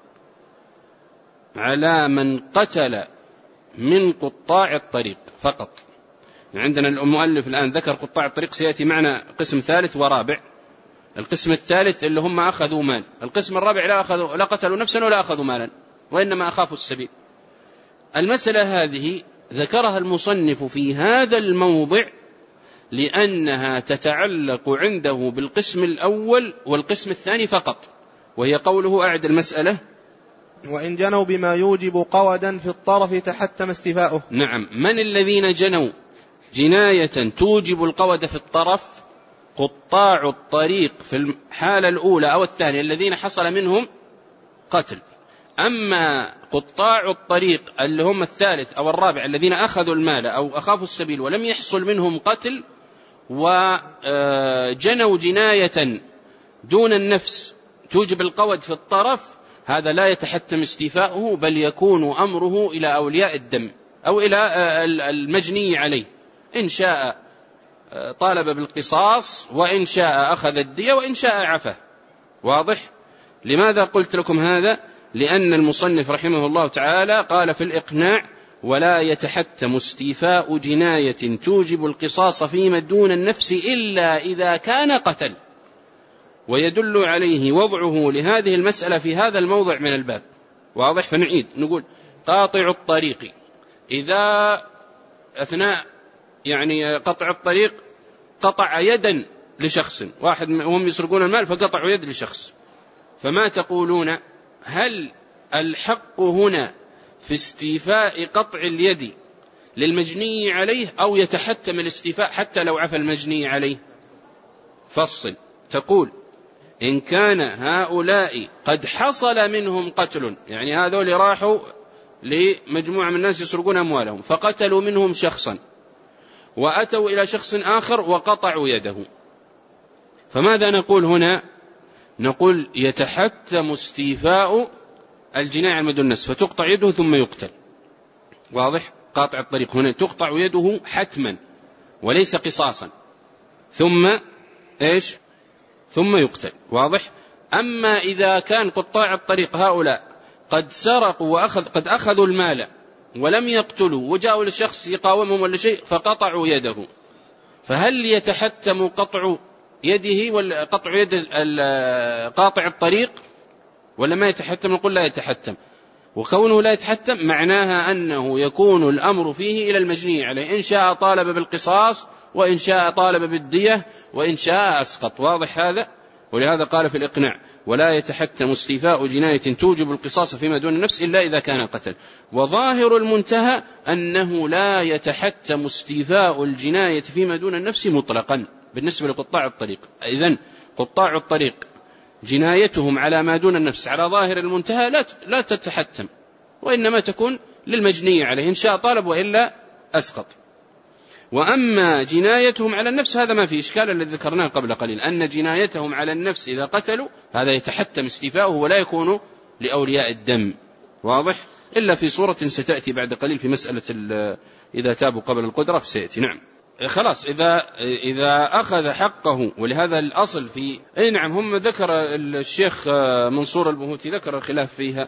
Speaker 1: على من قتل من قطاع الطريق فقط. عندنا المؤلف الآن ذكر قطاع الطريق، سيأتي معنا قسم ثالث ورابع. القسم الثالث اللي هم أخذوا مال، القسم الرابع لا قتلوا نفسا ولا أخذوا مالا وإنما أخافوا السبيل. المسألة هذه ذكرها المصنف في هذا الموضع لأنها تتعلق عنده بالقسم الأول والقسم الثاني فقط، وهي قوله أعد المسألة:
Speaker 2: وإن جنوا بما يوجب قودا في الطرف تحتم استيفاؤه.
Speaker 1: نعم، من الذين جنوا جناية توجب القود في الطرف؟ قطاع الطريق في الحالة الأولى أو الثانية الذين حصل منهم قتل. أما قطاع الطريق اللي هم الثالث أو الرابع الذين أخذوا المال أو أخافوا السبيل ولم يحصل منهم قتل وجنوا جناية دون النفس توجب القود في الطرف، هذا لا يتحتم استيفاؤه، بل يكون أمره إلى أولياء الدم أو إلى المجني عليه، إن شاء طالب بالقصاص وإن شاء أخذ الدية وإن شاء عفا. واضح؟ لماذا قلت لكم هذا؟ لأن المصنف رحمه الله تعالى قال في الإقناع: ولا يتحتم استيفاء جناية توجب القصاص فيما دون النفس إلا إذا كان قتل. ويدل عليه وضعه لهذه المسألة في هذا الموضع من الباب. واضح؟ فنعيد نقول: قاطع الطريق إذا أثناء يعني قطع الطريق قطع يدا لشخص، واحد وهم يسرقون المال فقطعوا يد لشخص، فما تقولون؟ هل الحق هنا في استيفاء قطع اليد للمجني عليه أو يتحتم الاستيفاء حتى لو عفى المجني عليه؟ فصل. تقول: إن كان هؤلاء قد حصل منهم قتل، يعني هذول راحوا لمجموعة من الناس يسرقون أموالهم فقتلوا منهم شخصا وأتوا إلى شخص آخر وقطعوا يده، فماذا نقول هنا؟ نقول: يتحتم استيفاء الجناية على مدى النفس، فتقطع يده ثم يقتل. واضح؟ قاطع الطريق هنا تقطع يده حتما وليس قصاصا، ثم إيش؟ ثم يقتل. واضح؟ أما إذا كان قطاع الطريق هؤلاء قد سرقوا قد أخذوا المال ولم يقتلوا وجاءوا للشخص يقاومهم ولا شيء فقطعوا يده، فهل يتحتم قطع يده ولا قطع يد قاطع الطريق ولا ما يتحتم؟ نقول لا يتحتم. وكونه لا يتحتم معناها أنه يكون الأمر فيه إلى المجني عليه، إن شاء طالب بالقصاص وإن شاء طالب بالدية وإن شاء أسقط. واضح هذا؟ ولهذا قال في الإقناع: ولا يتحتم استيفاء جناية توجب القصاص فيما دون النفس إلا إذا كان قتل. وظاهر المنتهى أنه لا يتحتم استيفاء الجناية فيما دون النفس مطلقا بالنسبة لقطاع الطريق. إذن قطاع الطريق جنايتهم على ما دون النفس على ظاهر المنتهى لا تتحتم، وإنما تكون للمجني عليه، إن شاء طالب وإلا أسقط. وأما جنايتهم على النفس هذا ما في إشكال، الذي ذكرناه قبل قليل أن جنايتهم على النفس إذا قتلوا هذا يتحتم استيفاؤه ولا يكون لأولياء الدم، واضح؟ إلا في صورة ستأتي بعد قليل في مسألة إذا تابوا قبل القدرة فسيأتي. نعم، خلاص إذا أخذ حقه. ولهذا الأصل في نعم، هم ذكر الشيخ منصور البهوتي ذكر الخلاف فيها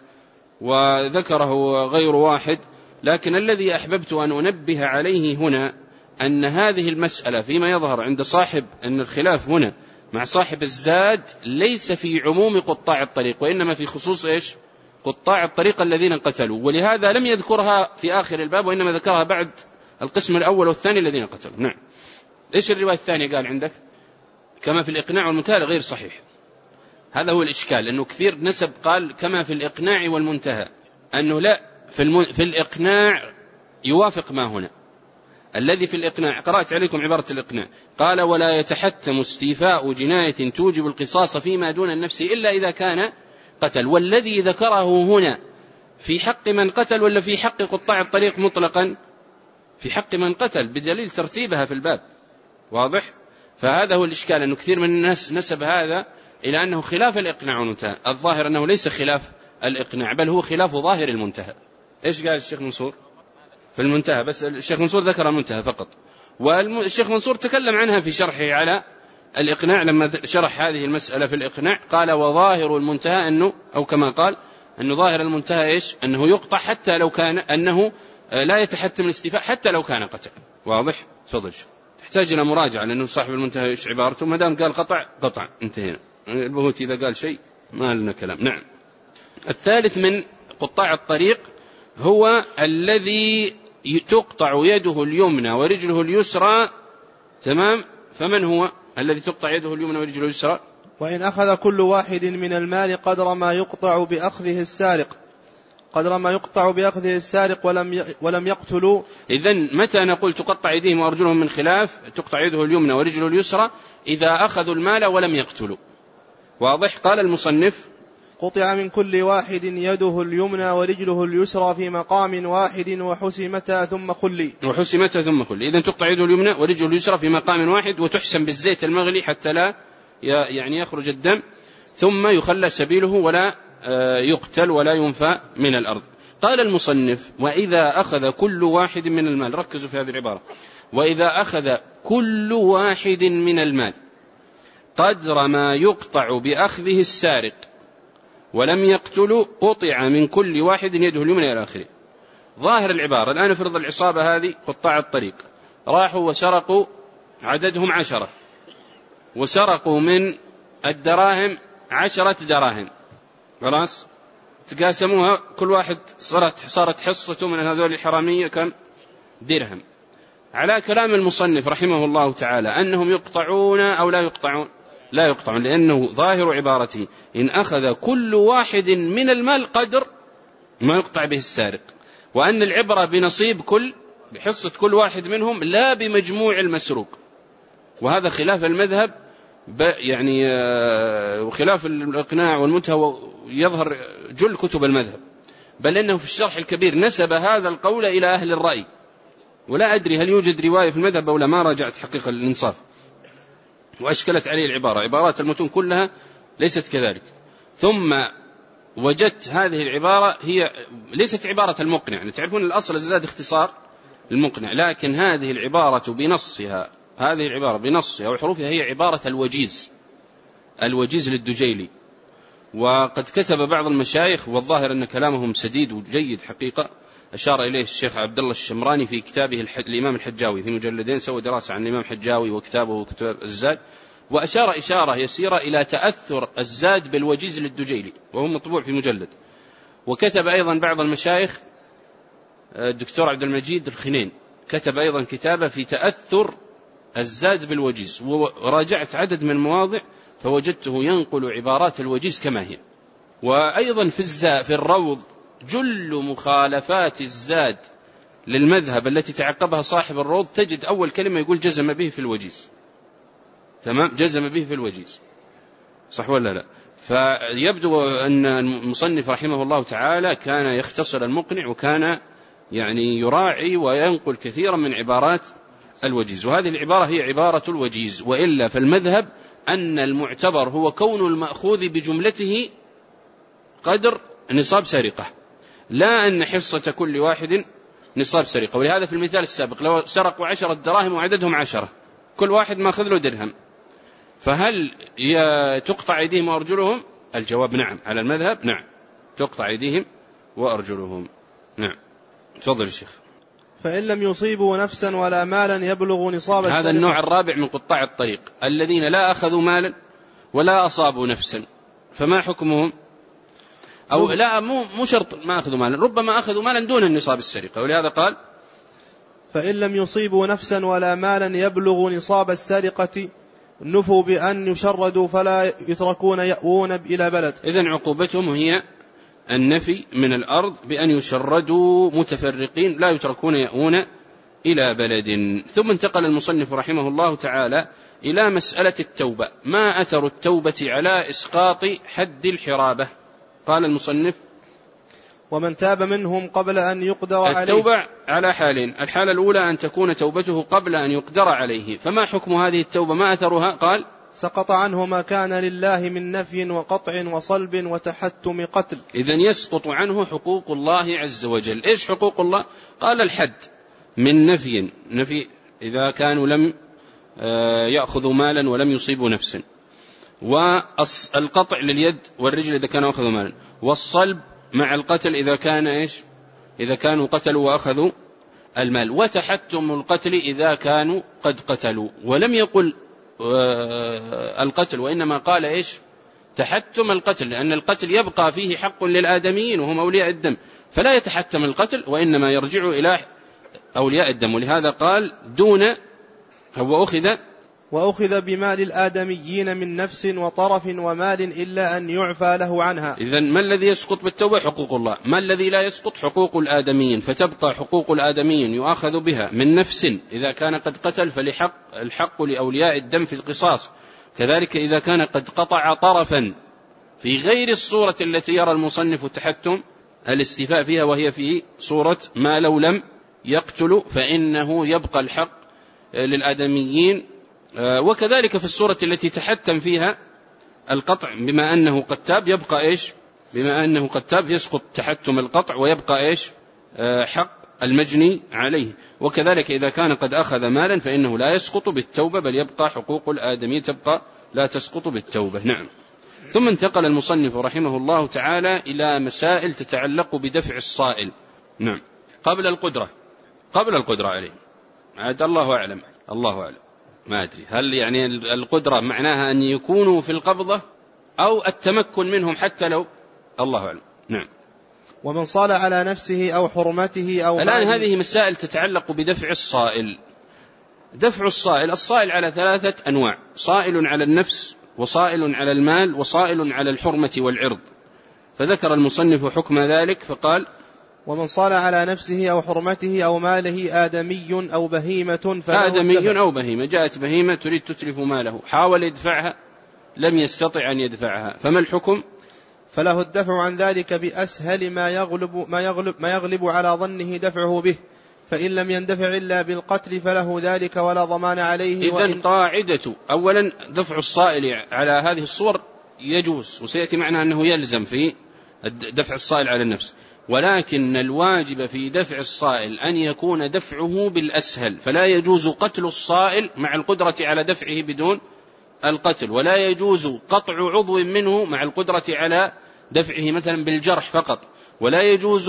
Speaker 1: وذكره غير واحد، لكن الذي أحببت أن أنبه عليه هنا أن هذه المسألة فيما يظهر عند صاحب أن الخلاف هنا مع صاحب الزاد ليس في عموم قطاع الطريق، وإنما في خصوص إيش؟ قطاع الطريق الذين قتلوا، ولهذا لم يذكرها في آخر الباب وإنما ذكرها بعد القسم الأول والثاني الذين قتلوا. نعم. إيش الرواية الثانية قال عندك؟ كما في الإقناع والمنتهى غير صحيح. هذا هو الإشكال، أنه كثير نسب قال كما في الإقناع والمنتهى، أنه لا، في الإقناع يوافق ما هنا. الذي في الإقناع قرأت عليكم عبارة الإقناع، قال: ولا يتحتم استيفاء جناية توجب القصاص فيما دون النفس إلا إذا كان قتل. والذي ذكره هنا في حق من قتل ولا في حق قطاع الطريق مطلقا؟ في حق من قتل بدليل ترتيبها في الباب، واضح؟ فهذا هو الإشكال، أنه كثير من الناس نسب هذا إلى أنه خلاف الإقناع والمنتهى. الظاهر أنه ليس خلاف الإقناع، بل هو خلاف ظاهر المنتهى. إيش قال الشيخ منصور في المنتهى؟ بس الشيخ منصور ذكر المنتهى فقط، والشيخ منصور تكلم عنها في شرحه على الإقناع لما شرح هذه المسألة في الإقناع، قال: وظاهر المنتهى أنه، أو كما قال أنه ظاهر المنتهى إيش؟ أنه يقطع حتى لو كان، أنه لا يتحتم الاستيفاء حتى لو كان قتل. واضح؟ تفضل. تحتاج إلى مراجعة، لأنه صاحب المنتهى إيش عبارته، ما دام قال قطع انتهينا. البهوتي إذا قال شيء ما لنا كلام. نعم. الثالث من قطاع الطريق هو الذي تقطع يده اليمنى ورجله اليسرى. تمام. فمن هو الذي تقطع يده اليمنى ورجله اليسرى؟
Speaker 2: وإن أخذ كل واحد من المال قدر ما يقطع بأخذه السارق ولم يقتلوا.
Speaker 1: إذن متى نقول تقطع يديهم وأرجلهم من خلاف؟ تقطع يده اليمنى ورجله اليسرى إذا أخذوا المال ولم يقتلوا. واضح؟ قال المصنف:
Speaker 2: قطع من كل واحد يده اليمنى ورجله اليسرى في مقام واحد وحسمتا ثم خلي. إذن تقطع يده اليمنى ورجله اليسرى في مقام واحد، وتحسم بالزيت المغلي حتى لا يعني يخرج الدم، ثم يخلى سبيله ولا يقتل ولا ينفى من الأرض. قال المصنف: وإذا أخذ كل واحد من المال، ركزوا في هذه العبارة، وإذا أخذ كل واحد من المال قدر ما يقطع بأخذه السارق ولم يقتل قطع من كل واحد يده اليمنى إلى آخره. ظاهر العبارة الآن افرض العصابة هذه قطاع الطريق راحوا وسرقوا، عددهم 10، وسرقوا من الدراهم 10 دراهم، خلاص تقاسموها، كل واحد صارت حصته من هذول الحرامية كم؟ درهم. على كلام المصنف رحمه الله تعالى أنهم يقطعون أو لا يقطعون؟ لا يقطعون، لأنه ظاهر عبارته إن أخذ كل واحد من المال قدر ما يقطع به السارق، وأن العبرة بنصيب بحصة كل واحد منهم لا بمجموع المسروق. وهذا خلاف المذهب يعني، وخلاف الإقناع والمنتهى، يظهر جل كتب المذهب، بل إنه في الشرح الكبير نسب هذا القول إلى أهل الرأي، ولا أدري هل يوجد رواية في المذهب أو لا، ما راجعت حقيقة الإنصاف، وأشكلت عليه العبارة، عبارات المتون كلها ليست كذلك. ثم وجدت هذه العبارة هي ليست عبارة المقنع، يعني تعرفون الأصل الزاد اختصار المقنع، لكن هذه العبارة بنصها وحروفها هي عبارة الوجيز للدجيلي. وقد كتب بعض المشايخ، والظاهر أن كلامهم سديد وجيد حقيقة، أشار إليه الشيخ عبد الله الشمراني في كتابه الإمام الحجاوي في مجلدين، سوى دراسة عن الإمام الحجاوي وكتابه وكتاب الزاد، وأشار إشارة يسيرة إلى تأثر الزاد بالوجيز للدجيلي، وهو مطبوع في مجلد. وكتب أيضا بعض المشايخ، الدكتور عبد المجيد الخنين كتب أيضا كتابة في تأثر الزاد بالوجيز، وراجعت عدد من المواضع
Speaker 1: فوجدته ينقل عبارات الوجيز كما هي. وأيضا في الروض جل مخالفات الزاد للمذهب التي تعقبها صاحب الروض تجد أول كلمة يقول جزم به في الوجيز. تمام، جزم به في الوجيز، صح ولا لا؟ فيبدو أن المصنف رحمه الله تعالى كان يختصر المقنع، وكان يعني يراعي وينقل كثيرا من عبارات الوجيز، وهذه العبارة هي عبارة الوجيز. وإلا فالمذهب أن المعتبر هو كون المأخوذ بجملته قدر نصاب سرقة، لا أن حصة كل واحد نصاب سرقة. ولهذا في المثال السابق لو سرقوا 10 دراهم وعددهم 10، كل واحد ما أخذ له درهم، فهل تقطع أيديهم وأرجلهم؟ الجواب نعم، على المذهب نعم، تقطع أيديهم وأرجلهم. نعم، تفضل الشيخ.
Speaker 2: فإن لم يصيبوا نفسا ولا مالا يبلغ نصاب السرقة.
Speaker 1: هذا النوع الرابع من قطاع الطريق الذين لا أخذوا مالا ولا أصابوا نفسا، فما حكمهم؟ أو لا، مو شرط ما أخذوا مالا، ربما أخذوا مالا دون النصاب السرقة، ولهذا قال
Speaker 2: فإن لم يصيبوا نفسا ولا مالا يبلغ نصاب السرقة نفوا بأن يشردوا فلا يتركون يأوون إلى بلد.
Speaker 1: إذن عقوبتهم هي النفي من الأرض بأن يشردوا متفرقين لا يتركون يأوون إلى بلد. ثم انتقل المصنف رحمه الله تعالى إلى مسألة التوبة. ما أثر التوبة على إسقاط حد الحرابة؟ قال المصنف
Speaker 2: ومن تاب منهم قبل أن يقدر عليه.
Speaker 1: التوبة على حالين، الحالة الأولى أن تكون توبته قبل أن يقدر عليه، فما حكم هذه التوبة؟ ما أثرها؟ قال
Speaker 2: سقط عنه ما كان لله من نفي وقطع وصلب وتحتم قتل.
Speaker 1: إذن يسقط عنه حقوق الله عز وجل. إيش حقوق الله؟ قال الحد من نفي إذا كانوا لم يأخذوا مالا ولم يصيبوا نفسا، والقطع لليد والرجل إذا كانوا أخذوا مالا، والصلب مع القتل إذا كان إيش؟ إذا كانوا قتلوا وأخذوا المال، وتحتم القتل إذا كانوا قد قتلوا. ولم يقل القتل، وإنما قال إيش؟ تحتم القتل، لأن القتل يبقى فيه حق للآدميين وهم أولياء الدم، فلا يتحتم القتل وإنما يرجع إلى أولياء الدم. ولهذا قال دون
Speaker 2: وأخذ بمال الآدميين من نفس وطرف ومال إلا أن يعفى له عنها.
Speaker 1: إذن ما الذي يسقط بالتوبة؟ حقوق الله. ما الذي لا يسقط؟ حقوق الآدميين، فتبقى حقوق الآدميين يؤخذ بها من نفس إذا كان قد قتل فالحق لأولياء الدم في القصاص، كذلك إذا كان قد قطع طرفا في غير الصورة التي يرى المصنف التحتم الاستيفاء فيها، وهي في صورة ما لو لم يقتل فإنه يبقى الحق للآدميين، وكذلك في الصورة التي تحتم فيها القطع بما أنه قد تاب يبقى إيش؟ بما أنه قد تاب يسقط تحتم القطع ويبقى إيش؟ حق المجني عليه. وكذلك إذا كان قد أخذ مالا فإنه لا يسقط بالتوبة، بل يبقى حقوق الآدمي تبقى لا تسقط بالتوبة. نعم. ثم انتقل المصنف رحمه الله تعالى إلى مسائل تتعلق بدفع الصائل. نعم. قبل القدرة عليه، عاد الله أعلم ما أدري هل يعني القدرة معناها أن يكونوا في القبضة أو التمكن منهم حتى لو، الله أعلم. نعم.
Speaker 2: ومن صال على نفسه أو حرمته أو
Speaker 1: الآن هذه مسائل تتعلق بدفع الصائل. دفع الصائل على 3 أنواع: صائل على النفس، وصائل على المال، وصائل على الحرمة والعرض. فذكر المصنف حكم ذلك فقال
Speaker 2: ومن صال على نفسه أو حرمته أو ماله آدمي أو بهيمة
Speaker 1: آدمي أو بهيمة، جاءت بهيمة تريد تتلف ماله، حاول يدفعها لم يستطع أن يدفعها، فما الحكم؟
Speaker 2: فله الدفع عن ذلك بأسهل ما يغلب على ظنه دفعه به، فإن لم يندفع إلا بالقتل فله ذلك ولا ضمان عليه.
Speaker 1: إذن قاعدة أولا دفع الصائل على هذه الصور يجوز، وسيأتي معنا أنه يلزم في دفع الصائل على النفس، ولكن الواجب في دفع الصائل أن يكون دفعه بالأسهل، فلا يجوز قتل الصائل مع القدرة على دفعه بدون القتل، ولا يجوز قطع عضو منه مع القدرة على دفعه مثلا بالجرح فقط، ولا يجوز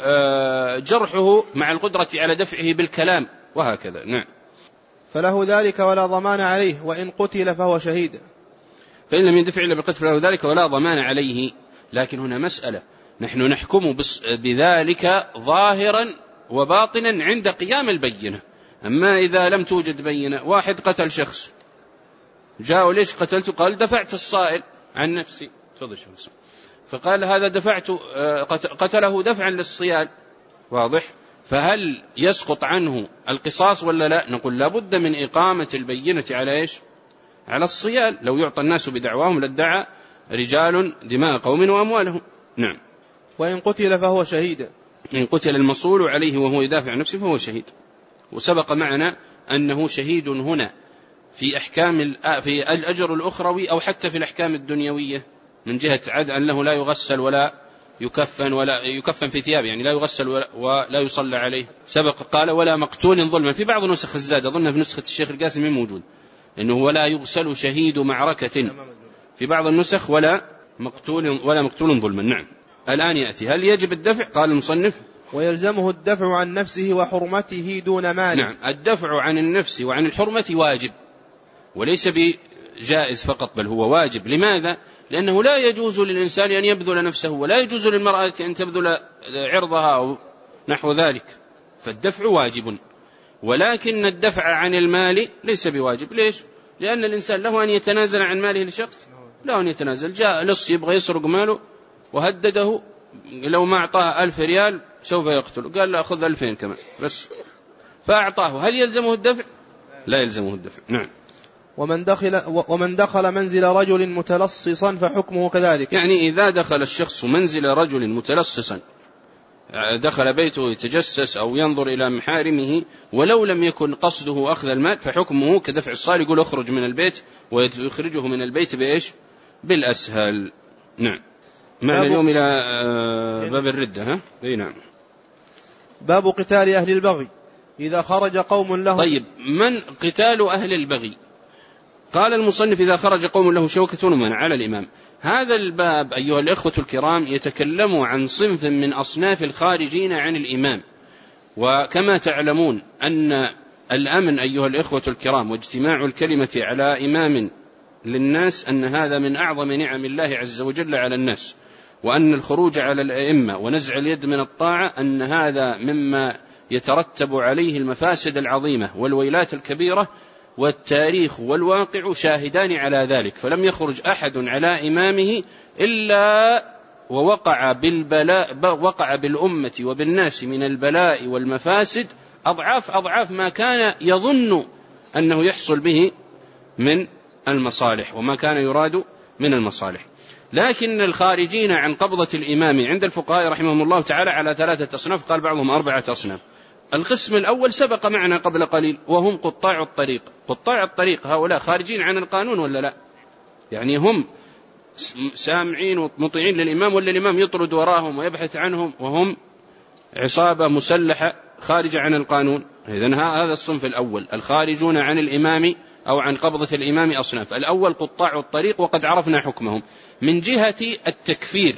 Speaker 1: جرحه مع القدرة على دفعه بالكلام، وهكذا. نعم.
Speaker 2: فله ذلك ولا ضمان عليه، وإن قتل فهو شهيد.
Speaker 1: فإن لم يندفع إلا بالقتل فله ذلك ولا ضمان عليه. لكن هنا مسألة، نحن نحكم بذلك ظاهرا وباطنا عند قيام البينة. أما إذا لم توجد بينة، واحد قتل شخص جاءوا ليش قتلته؟ قال دفعت الصائل عن نفسي. فقال هذا دفعت قتله دفعا للصيال. واضح؟ فهل يسقط عنه القصاص ولا لا؟ نقول لابد من إقامة البينة على إيش؟ على الصيال. لو يعطى الناس بدعواهم لادعى رجال دماء قوم وأموالهم. نعم.
Speaker 2: وإن قتل فهو شهيد.
Speaker 1: إن قتل المصول عليه وهو يدافع عن نفسه فهو شهيد. وسبق معنا أنه شهيد هنا في أحكام في الأجر الأخروي أو حتى في الأحكام الدنيوية، من جهة عد أنه لا يغسل ولا يكفن في ثيابه، يعني لا يغسل ولا يصلى عليه. سبق قال ولا مقتول ظلما. في بعض نسخ الزاد، أظن في نسخة الشيخ القاسمي موجود إنه ولا يغسل شهيد معركة، في بعض النسخ ولا مقتول ظلما. نعم. الآن يأتي هل يجب الدفع؟ قال المصنف
Speaker 2: ويلزمه الدفع عن نفسه وحرمته دون مال.
Speaker 1: نعم، الدفع عن النفس وعن الحرمة واجب، وليس بجائز فقط بل هو واجب. لماذا؟ لأنه لا يجوز للإنسان أن يبذل نفسه، ولا يجوز للمرأة أن تبذل عرضها أو نحو ذلك، فالدفع واجب. ولكن الدفع عن المال ليس بواجب. ليش؟ لأن الإنسان له أن يتنازل عن ماله لشخص، له أن يتنازل. جاء لص يبغى يسرق ماله وهدده لو ما أعطاه 1000 ريال سوف يقتل، قال لا أخذ 2000 كمان بس، فأعطاه. هل يلزمه الدفع؟ لا يلزمه الدفع. نعم.
Speaker 2: ومن دخل منزل رجل متلصصا فحكمه كذلك.
Speaker 1: يعني إذا دخل الشخص منزل رجل متلصصا، دخل بيته يتجسس أو ينظر إلى محارمه ولو لم يكن قصده أخذ المال، فحكمه كدفع الصال، يقول اخرج من البيت ويخرجه من البيت بإيش؟ بالأسهل. نعم. معنا اليوم إلى باب الردة. ها؟ أي نعم.
Speaker 2: باب قتال أهل البغي إذا خرج قوم له.
Speaker 1: طيب، من قتال أهل البغي؟ قال المصنف إذا خرج قوم له شوكة ومنع على الإمام. هذا الباب أيها الإخوة الكرام يتكلم عن صنف من أصناف الخارجين عن الإمام. وكما تعلمون أن الأمن أيها الإخوة الكرام واجتماع الكلمة على إمام للناس أن هذا من أعظم نعم الله عز وجل على الناس، وأن الخروج على الأئمة ونزع اليد من الطاعة أن هذا مما يترتب عليه المفاسد العظيمة والويلات الكبيرة، والتاريخ والواقع شاهدان على ذلك. فلم يخرج أحد على إمامه إلا ووقع وقع بالأمة وبالناس من البلاء والمفاسد أضعاف ما كان يظن أنه يحصل به من المصالح وما كان يراد من المصالح. لكن الخارجين عن قبضة الإمام عند الفقهاء رحمهم الله تعالى على 3 أصناف، قال بعضهم 4 أصناف. القسم الأول سبق معنا قبل قليل، وهم قطاع الطريق. قطاع الطريق هؤلاء خارجين عن القانون ولا لا؟ يعني هم سامعين ومطيعين للإمام، ولا الإمام يطرد وراهم ويبحث عنهم وهم عصابة مسلحة خارجة عن القانون؟ إذن هذا الصنف الأول، الخارجون عن الإمام أو عن قبضة الإمام أصناف. الأول قطاع الطريق، وقد عرفنا حكمهم من جهة التكفير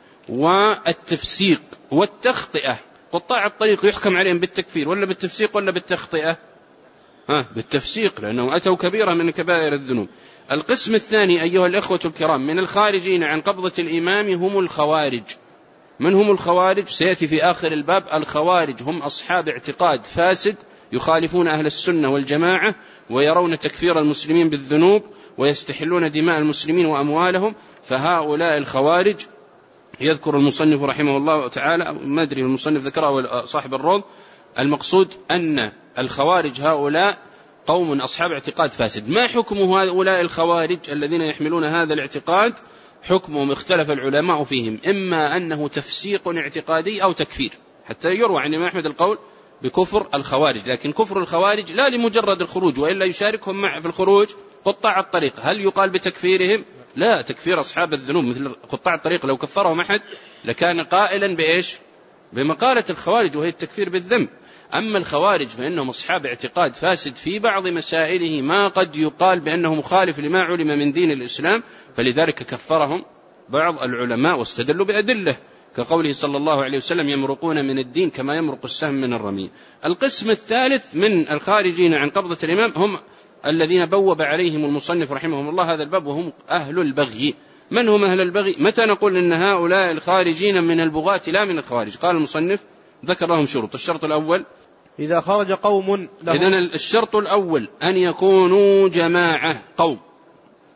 Speaker 1: والتفسيق والتخطئة. قطاع الطريق يحكم عليهم بالتكفير ولا بالتفسيق ولا بالتخطئة؟ بالتفسيق، لأنهم أتوا كبيرة من كبائر الذنوب. القسم الثاني أيها الإخوة الكرام من الخارجين عن قبضة الإمام هم الخوارج. من هم الخوارج؟ سيأتي في آخر الباب. الخوارج هم أصحاب اعتقاد فاسد يخالفون أهل السنة والجماعة، ويرون تكفير المسلمين بالذنوب، ويستحلون دماء المسلمين وأموالهم. فهؤلاء الخوارج يذكر المصنف رحمه الله تعالى، ما أدري المصنف ذكره صاحب الروض، المقصود أن الخوارج هؤلاء قوم أصحاب اعتقاد فاسد. ما حكم هؤلاء الخوارج الذين يحملون هذا الاعتقاد؟ حكمهم اختلف العلماء فيهم، إما أنه تفسيق اعتقادي أو تكفير، حتى يروى عن الإمام أحمد القول بكفر الخوارج. لكن كفر الخوارج لا لمجرد الخروج، وإلا يشاركهم معه في الخروج قطاع الطريق. هل يقال بتكفيرهم؟ لا، تكفير أصحاب الذنوب مثل قطاع الطريق لو كفرهم أحد لكان قائلا بإيش؟ بمقالة الخوارج، وهي التكفير بالذنب. أما الخوارج فإنهم أصحاب اعتقاد فاسد في بعض مسائله ما قد يقال بأنه مخالف لما علم من دين الإسلام، فلذلك كفرهم بعض العلماء واستدلوا بأدلة، كقوله صلى الله عليه وسلم يمرقون من الدين كما يمرق السهم من الرمي. القسم الثالث من الخارجين عن قبضة الإمام هم الذين بوب عليهم المصنف رحمهم الله هذا الباب، وهم أهل البغي. من هم أهل البغي؟ متى نقول إن هؤلاء الخارجين من البغاة لا من الخوارج؟ قال المصنف ذكر لهم شروط. الشرط الأول
Speaker 2: إذا خرج قوم له.
Speaker 1: إذن الشرط الأول أن يكونوا جماعة قوم،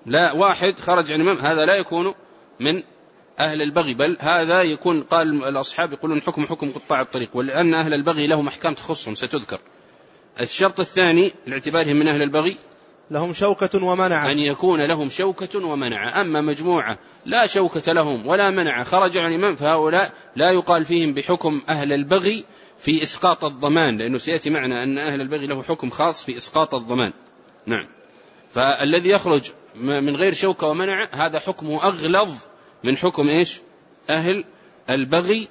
Speaker 1: لا، واحد خرج عن الإمام هذا لا يكون من أهل البغي، بل هذا يكون، قال الأصحاب يقولون حكم قطاع الطريق، ولأن أهل البغي لهم أحكام تخصهم ستذكر. الشرط الثاني لاعتبارهم من أهل البغي
Speaker 2: لهم شوكة ومنعة،
Speaker 1: أن يكون لهم شوكة ومنعة. أما مجموعة لا شوكة لهم ولا منعة خرج عن الإمام فهؤلاء لا يقال فيهم بحكم أهل البغي في إسقاط الضمان، لأنه سيأتي معنا أن أهل البغي له حكم خاص في إسقاط الضمان. نعم. فالذي يخرج من غير شوكة ومنعة هذا حكمه أغلظ من حكم إيش؟ أهل البغي،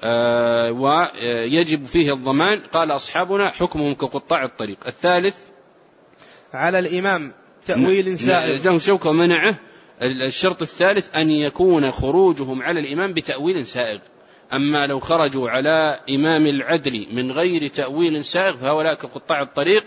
Speaker 1: ويجب فيه الضمان. قال أصحابنا حكمهم كقطاع الطريق. الثالث
Speaker 2: على الإمام تأويل سائغ،
Speaker 1: له شوكة ومنعة. الشرط الثالث أن يكون خروجهم على الإمام بتأويل سائغ. أما لو خرجوا على إمام العدل من غير تأويل سائغ فهؤلاء كقطاع الطريق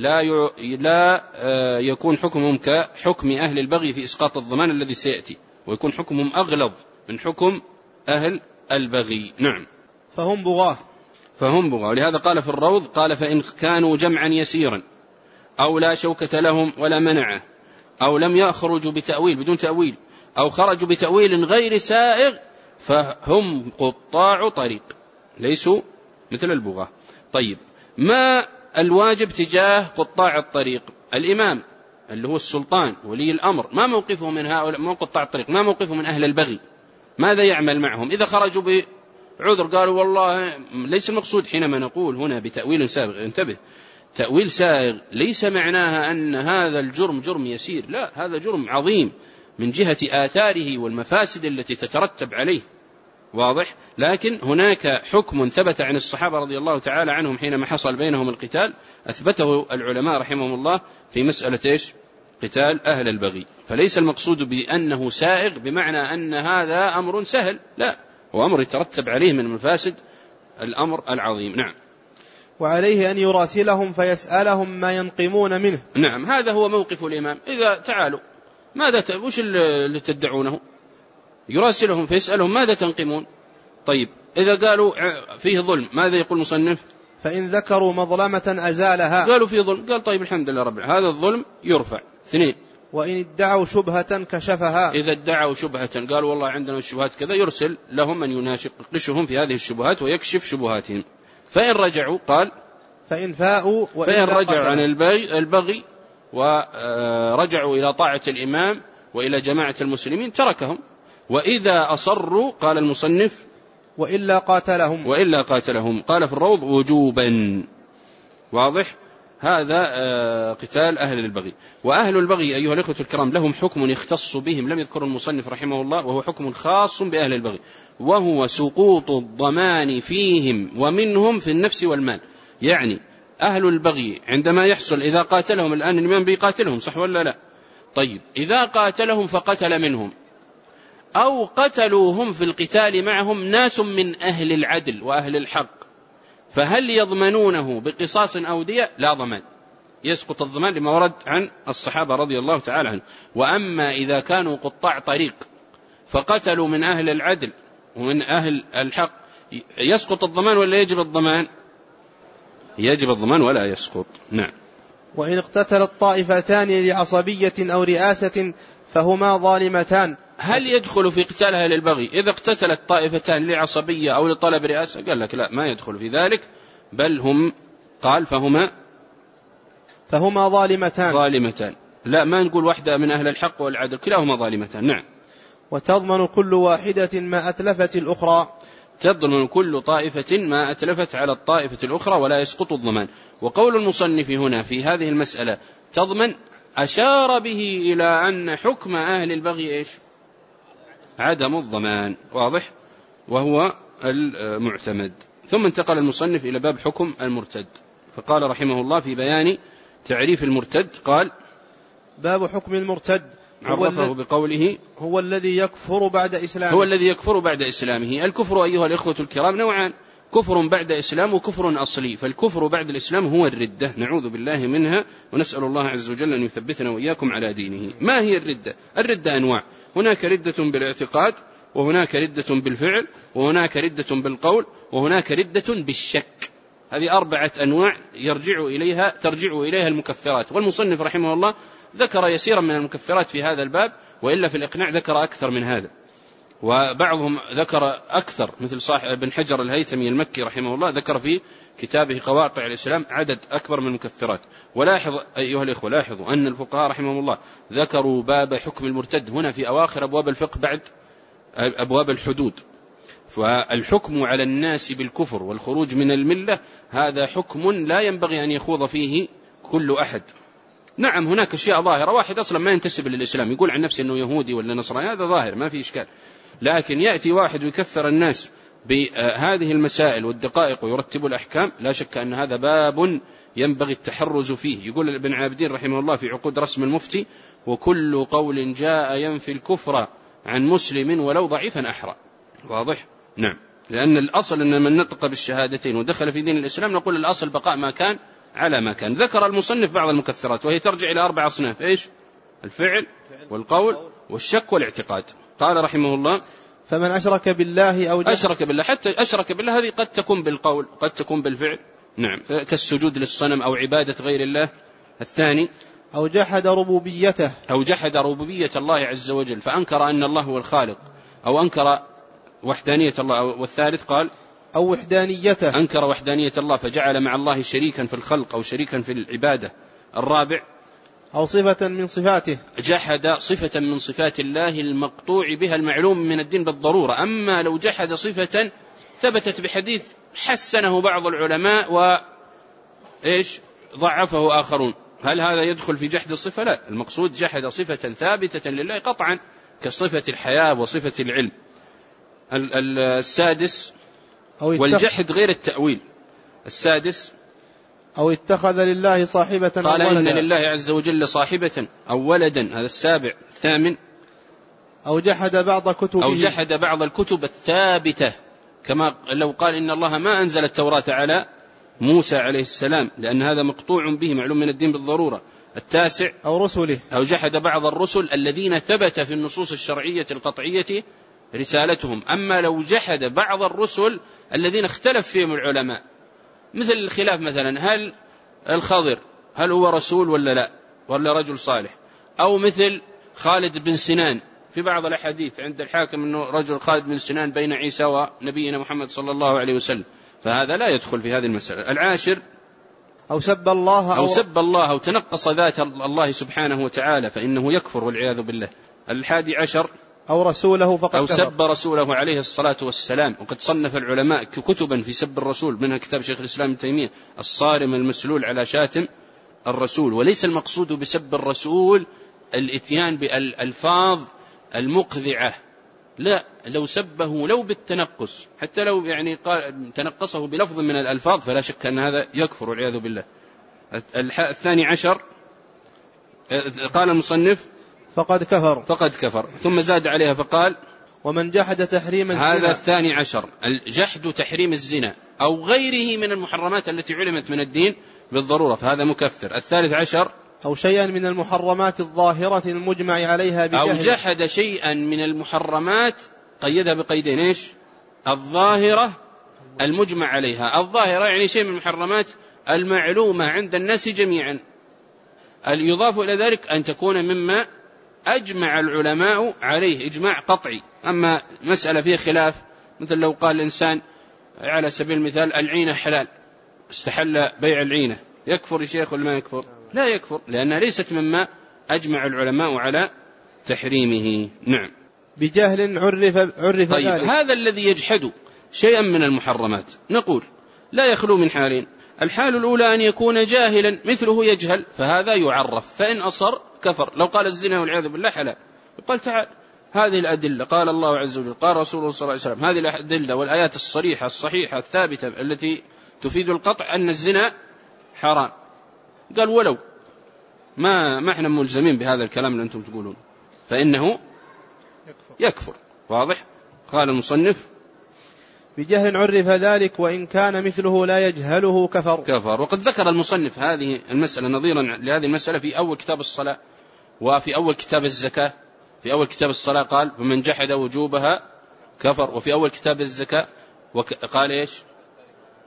Speaker 1: لا يكون حكمهم كحكم أهل البغي في إسقاط الضمان الذي سيأتي، ويكون حكمهم أغلظ من حكم أهل البغي. نعم.
Speaker 2: فهم بغاة.
Speaker 1: ولهذا قال في الروض، قال فإن كانوا جمعا يسيرا أو لا شوكة لهم ولا منعة، أو لم يخرجوا بتأويل بدون تأويل، أو خرجوا بتأويل غير سائغ، فهم قطاع طريق ليسوا مثل البغاة. طيب، ما الواجب تجاه قطاع الطريق؟ الإمام اللي هو السلطان ولي الأمر ما موقفه من هؤلاء من قطاع الطريق؟ ما موقفه من أهل البغي؟ ماذا يعمل معهم إذا خرجوا بعذر؟ قالوا والله ليس المقصود حينما نقول هنا بتأويل سائغ، انتبه، تأويل سائغ ليس معناها أن هذا الجرم جرم يسير، لا، هذا جرم عظيم من جهة آثاره والمفاسد التي تترتب عليه، واضح. لكن هناك حكم ثبت عن الصحابة رضي الله تعالى عنهم حينما حصل بينهم القتال، أثبته العلماء رحمهم الله في مسألة إيش؟ قتال أهل البغي. فليس المقصود بأنه سائغ بمعنى أن هذا أمر سهل، لا، هو أمر يترتب عليه من مفاسد الأمر العظيم. نعم.
Speaker 2: وعليه أن يراسلهم فيسألهم ما ينقمون منه.
Speaker 1: نعم، هذا هو موقف الإمام. إذا تعالوا وش اللي تدعونه؟ يراسلهم فيسألهم ماذا تنقمون. طيب، إذا قالوا فيه ظلم ماذا يقول المصنف؟
Speaker 2: فإن ذكروا مظلمة أزالها.
Speaker 1: قالوا فيه ظلم، قال طيب الحمد لله رب العالمين، هذا الظلم يرفع. 2.
Speaker 2: وإن ادعوا شبهة كشفها.
Speaker 1: إذا ادعوا شبهة قالوا والله عندنا الشبهات كذا، يرسل لهم من يناقشهم في هذه الشبهات ويكشف شبهاتهم. فإن رجعوا قال
Speaker 2: فإن فاءوا
Speaker 1: فإن رجعوا عن البغي ورجعوا إلى طاعة الإمام وإلى جماعة المسلمين تركهم. وإذا أصروا قال المصنف
Speaker 2: وإلا قاتلهم.
Speaker 1: قال في الروض وجوبا، واضح. هذا قتال أهل البغي. وأهل البغي أيها الإخوة الكرام لهم حكم يختص بهم لم يذكر المصنف رحمه الله، وهو حكم خاص بأهل البغي، وهو سقوط الضمان فيهم ومنهم في النفس والمال. يعني أهل البغي عندما يحصل إذا قاتلهم، الآن الإمام بيقاتلهم صح ولا لا؟ طيب، إذا قاتلهم فقتل منهم أو قتلوهم في القتال معهم ناس من أهل العدل وأهل الحق، فهل يضمنونه بقصاص أو دية؟ لا ضمان، يسقط الضمان لما ورد عن الصحابة رضي الله تعالى عنهم. وأما إذا كانوا قطاع طريق فقتلوا من أهل العدل ومن أهل الحق، يسقط الضمان ولا يجب الضمان؟ يجب الضمان ولا يسقط. نعم.
Speaker 2: وإن اقتتل الطائفتان لعصبية أو رئاسة فهما ظالمتان.
Speaker 1: هل يدخل في قتال أهل البغي إذا اقتتلت طائفتان لعصبية أو لطلب رئاسة؟ قال لك لا، ما يدخل في ذلك، بل هم قال فهما ظالمتان. لا، ما نقول واحدة من أهل الحق والعدل، كلاهما ظالمتان. نعم.
Speaker 2: وتضمن كل واحدة ما أتلفت الأخرى.
Speaker 1: تضمن كل طائفة ما أتلفت على الطائفة الأخرى ولا يسقط الضمان. وقول المصنف هنا في هذه المسألة تضمن أشار به إلى أن حكم أهل البغي إيش؟ عدم الضمان، واضح، وهو المعتمد. ثم انتقل المصنف إلى باب حكم المرتد، فقال رحمه الله في بيان تعريف المرتد قال باب
Speaker 2: حكم المرتد
Speaker 1: عرفه بقوله
Speaker 2: هو الذي يكفر بعد إسلامه.
Speaker 1: الكفر أيها الإخوة الكرام نوعان، كفر بعد إسلام وكفر أصلي. فالكفر بعد الإسلام هو الردة، نعوذ بالله منها، ونسأل الله عز وجل أن يثبتنا وإياكم على دينه. ما هي الردة؟ الردة أنواع، هناك ردة بالاعتقاد، وهناك ردة بالفعل، وهناك ردة بالقول، وهناك ردة بالشك. هذه 4 أنواع ترجع إليها المكفرات. والمصنف رحمه الله ذكر يسيرا من المكفرات في هذا الباب، وإلا في الإقناع ذكر أكثر من هذا، وبعضهم ذكر أكثر، مثل صاحب ابن حجر الهيثمي المكي رحمه الله ذكر في كتابه قواطع الإسلام عدد أكبر من المكفرات. ولاحظ أيها الإخوة، لاحظوا أن الفقهاء رحمهم الله ذكروا باب حكم المرتد هنا في أواخر أبواب الفقه بعد أبواب الحدود. فالحكم على الناس بالكفر والخروج من الملة هذا حكم لا ينبغي أن يخوض فيه كل أحد. نعم هناك أشياء ظاهرة، واحد أصلا ما ينتسب للإسلام يقول عن نفسه أنه يهودي ولا نصراني، هذا ظاهر ما في إشكال، لكن يأتي واحد ويكفر الناس بهذه المسائل والدقائق ويرتب الأحكام، لا شك أن هذا باب ينبغي التحرز فيه. يقول ابن عابدين رحمه الله في عقود رسم المفتي: وكل قول جاء ينفي الكفر عن مسلم ولو ضعيفا أحرى. واضح؟ نعم، لأن الأصل أن من نطق بالشهادتين ودخل في دين الإسلام نقول الأصل بقاء ما كان على ما كان. ذكر المصنف بعض المكثرات وهي ترجع إلى 4 أصناف: إيش؟ الفعل والقول والشك والاعتقاد. قال رحمه الله:
Speaker 2: فمن أشرك بالله أو
Speaker 1: أشرك بالله، حتى أشرك بالله هذه قد تكون بالقول قد تكون بالفعل، نعم، كالسجود للصنم أو عبادة غير الله. الثاني:
Speaker 2: أو جحد ربوبيته،
Speaker 1: أو جحد ربوبية الله عز وجل فأنكر أن الله هو الخالق، أو أنكر وحدانية الله. والثالث قال:
Speaker 2: أو وحدانيته،
Speaker 1: أنكر وحدانية الله فجعل مع الله شريكا في الخلق أو شريكا في العبادة. الرابع:
Speaker 2: أو صفة من صفاته،
Speaker 1: جحد صفة من صفات الله المقطوع بها المعلوم من الدين بالضرورة. أما لو جحد صفة ثبتت بحديث حسنه بعض العلماء وإيش ضعفه آخرون، هل هذا يدخل في جحد الصفة؟ لا، المقصود جحد صفة ثابتة لله قطعا كصفة الحياة وصفة العلم. السادس: والجحد غير التأويل. السادس:
Speaker 2: أو اتخذ لله صاحبة
Speaker 1: قال إن لله عز وجل صاحبة أو ولدا. هذا السابع. الثامن:
Speaker 2: أو جحد بعض كتبه،
Speaker 1: أو جحد بعض الكتب الثابتة، كما لو قال إن الله ما أنزل التوراة على موسى عليه السلام، لأن هذا مقطوع به معلوم من الدين بالضرورة. التاسع:
Speaker 2: أو رسله،
Speaker 1: أو جحد بعض الرسل الذين ثبت في النصوص الشرعية القطعية رسالتهم. أما لو جحد بعض الرسل الذين اختلف فيهم العلماء، مثل الخلاف مثلا هل الخضر هل هو رسول ولا لا ولا رجل صالح، أو مثل خالد بن سنان في بعض الأحاديث عند الحاكم أنه رجل خالد بن سنان بين عيسى ونبينا محمد صلى الله عليه وسلم، فهذا لا يدخل في هذه المسألة. العاشر:
Speaker 2: أو سب الله
Speaker 1: أو سب الله أو تنقص ذات الله سبحانه وتعالى فإنه يكفر والعياذ بالله. الحادي عشر:
Speaker 2: أو رسوله فقد
Speaker 1: أو
Speaker 2: كفر،
Speaker 1: سب رسوله عليه الصلاة والسلام. وقد صنف العلماء كتبا في سب الرسول، منها كتاب شيخ الإسلام ابن تيمية الصارم المسلول على شاتم الرسول. وليس المقصود بسب الرسول الاتيان بالألفاظ المقذعة، لا، لو سبه لو بالتنقص، حتى لو يعني قال تنقصه بلفظ من الألفاظ فلا شك أن هذا يكفر والعياذ بالله. الثاني عشر: قال المصنف:
Speaker 2: فقد كفر،
Speaker 1: فقد كفر، ثم زاد عليها فقال:
Speaker 2: ومن جحد تحريم الزنا.
Speaker 1: هذا الثاني عشر: الجحد تحريم الزنا أو غيره من المحرمات التي علمت من الدين بالضرورة، فهذا مكفر. الثالث عشر:
Speaker 2: أو شيئا من المحرمات الظاهرة المجمع عليها بجهل.
Speaker 1: أو جحد شيئا من المحرمات، قيدها بقيدين: إيش؟ الظاهرة المجمع عليها. الظاهرة يعني شيء من المحرمات المعلومة عند الناس جميعا، يضاف إلى ذلك أن تكون مما أجمع العلماء عليه إجماع قطعي. أما مسألة فيها خلاف، مثل لو قال الإنسان على سبيل المثال العينة حلال، استحل بيع العينة، يكفر يا شيخ ولا ما يكفر؟ لا يكفر، لأنها ليست مما أجمع العلماء على تحريمه. نعم،
Speaker 2: بجهل عرف
Speaker 1: طيب
Speaker 2: ذلك.
Speaker 1: هذا الذي يجحد شيئا من المحرمات نقول لا يخلو من حالين: الحال الأولى أن يكون جاهلا مثله يجهل، فهذا يعرف، فإن أصر كفر. لو قال الزنا والعياذ بالله حلال، يقال تعال هذه الأدلة قال الله عز وجل قال رسوله صلى الله عليه وسلم، هذه الأدلة والآيات الصريحة الصحيحة الثابتة التي تفيد القطع أن الزنا حرام. قال ولو ما احنا ملزمين بهذا الكلام اللي أنتم تقولون، فإنه يكفر. واضح؟ قال المصنف:
Speaker 2: بجهل عرف ذلك وإن كان مثله لا يجهله كفر.
Speaker 1: وقد ذكر المصنف هذه المسألة نظيرا لهذه المسألة في أول كتاب الصلاة وفي أول كتاب الزكاة. في أول كتاب الصلاة قال: ومن جحد وجوبها كفر. وفي أول كتاب الزكاة قال إيش؟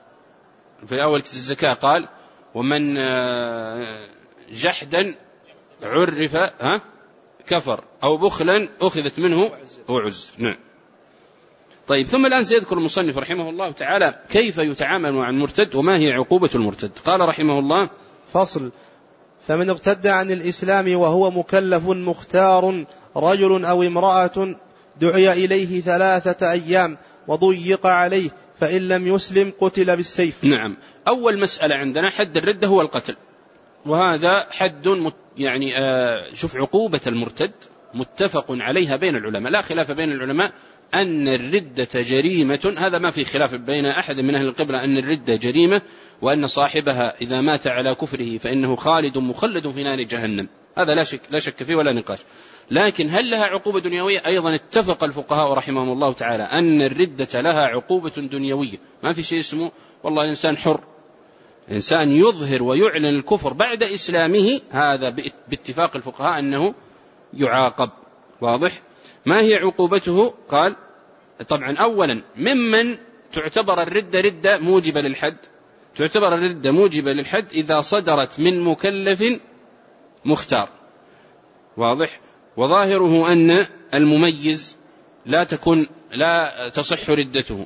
Speaker 1: في أول كتاب الزكاة قال: ومن جحدا عرف كفر، أو بخلا أخذت منه وعزر. نعم. طيب، ثم الآن سيذكر المصنف رحمه الله تعالى كيف يتعامل مع المرتد وما هي عقوبة المرتد. قال رحمه الله:
Speaker 2: فصل: فمن ارتد عن الإسلام وهو مكلف مختار رجل أو امرأة دعي إليه 3 أيام وضيق عليه، فإن لم يسلم قتل بالسيف.
Speaker 1: نعم. أول مسألة عندنا حد الردة هو القتل، وهذا حد يعني شوف، عقوبة المرتد متفق عليها بين العلماء، لا خلاف بين العلماء أن الردة جريمة، هذا ما في خلاف بين أحد من أهل القبلة أن الردة جريمة، وأن صاحبها إذا مات على كفره فإنه خالد مخلد في نار جهنم، هذا لا شك فيه ولا نقاش. لكن هل لها عقوبة دنيوية؟ أيضا اتفق الفقهاء رحمهم الله تعالى أن الردة لها عقوبة دنيوية، ما في شيء اسمه والله إنسان حر، إنسان يظهر ويعلن الكفر بعد إسلامه، هذا باتفاق الفقهاء أنه يعاقب. واضح؟ ما هي عقوبته؟ قال: طبعا أولا ممن تعتبر الردة ردة موجبة للحد، تعتبر الردة موجبة للحد إذا صدرت من مكلف مختار. واضح؟ وظاهره أن المميز لا تصح ردته،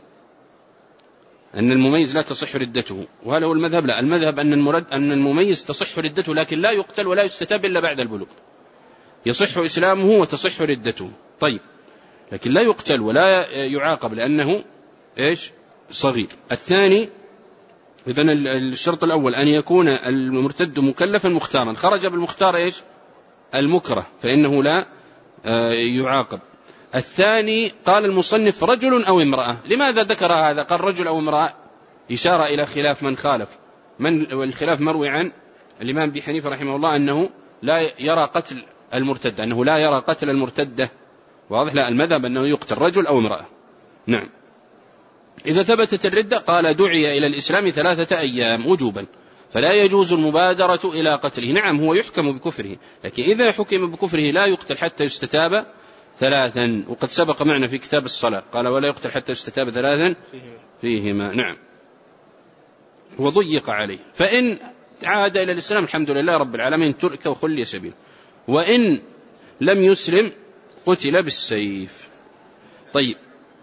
Speaker 1: أن المميز لا تصح ردته. وهذا هو المذهب؟ لا، المذهب أن المميز تصح ردته لكن لا يقتل ولا يستتاب إلا بعد البلوغ، يصح إسلامه وتصح ردته. طيب، لكن لا يقتل ولا يعاقب لأنه صغير. الثاني، إذن الشرط الأول أن يكون المرتد مكلفا مختارا، خرج بالمختار المكره فإنه لا يعاقب. الثاني قال المصنف رجل أو امرأة. لماذا ذكر هذا؟ قال رجل أو امرأة، إشارة إلى خلاف من خالف، والخلاف مروي عن الإمام أبي حنيفة رحمه الله أنه لا يرى قتل المرتد، أنه لا يرى قتل المرتدة. واضح؟ لا، المذهب أنه يقتل رجل أو امرأة. نعم. إذا ثبتت الردة قال دعي إلى الإسلام 3 أيام وجوبا، فلا يجوز المبادرة إلى قتله. نعم، هو يحكم بكفره، لكن إذا حكم بكفره لا يقتل حتى يستتاب 3، وقد سبق معنا في كتاب الصلاة قال: ولا يقتل حتى يستتاب 3 فيهما. نعم. وضيق عليه، فإن عاد إلى الإسلام الحمد لله رب العالمين ترك وخلي سبيل، وإن لم يسلم قتل بالسيف. طيب،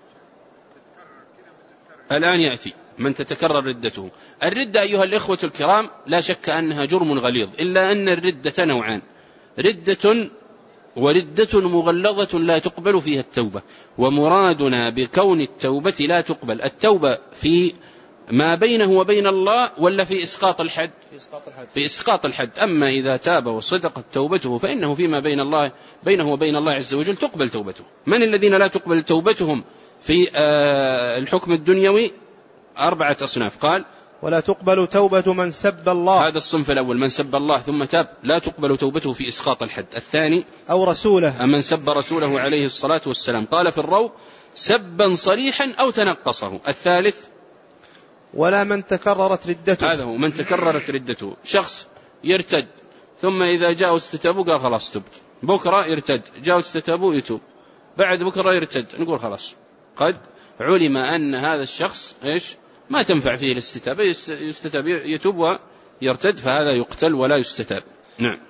Speaker 1: الآن يأتي من تتكرر ردته. الردة أيها الإخوة الكرام لا شك أنها جرم غليظ، إلا أن الردة نوعان: ردة وردة مغلظة لا تقبل فيها التوبة. ومرادنا بكون التوبة لا تقبل التوبة في ما بينه وبين الله ولا في إسقاط الحد؟ في إسقاط الحد. أما إذا تاب وصدقت توبته فإنه فيما بينه وبين الله عز وجل تقبل توبته. من الذين لا تقبل توبتهم في الحكم الدنيوي؟ 4 أصناف. قال:
Speaker 2: ولا تقبل توبة من سب الله،
Speaker 1: هذا الصنف الأول، من سب الله ثم تاب لا تقبل توبته في إسقاط الحد. الثاني:
Speaker 2: أو رسوله،
Speaker 1: من سب رسوله عليه الصلاة والسلام. قال في الروض: سبا صريحا أو تنقصه. الثالث:
Speaker 2: ولا من تكررت ردته،
Speaker 1: هذا هو من تكررت ردته، شخص يرتد ثم إذا جاء استتابه قال خلاص تبت، بكرة يرتد جاء استتابه يتوب، بعد بكرة يرتد نقول خلاص قد علم أن هذا الشخص ما تنفع فيه الاستتابة، يستتاب يتوب ويرتد، فهذا يقتل ولا يستتاب. نعم.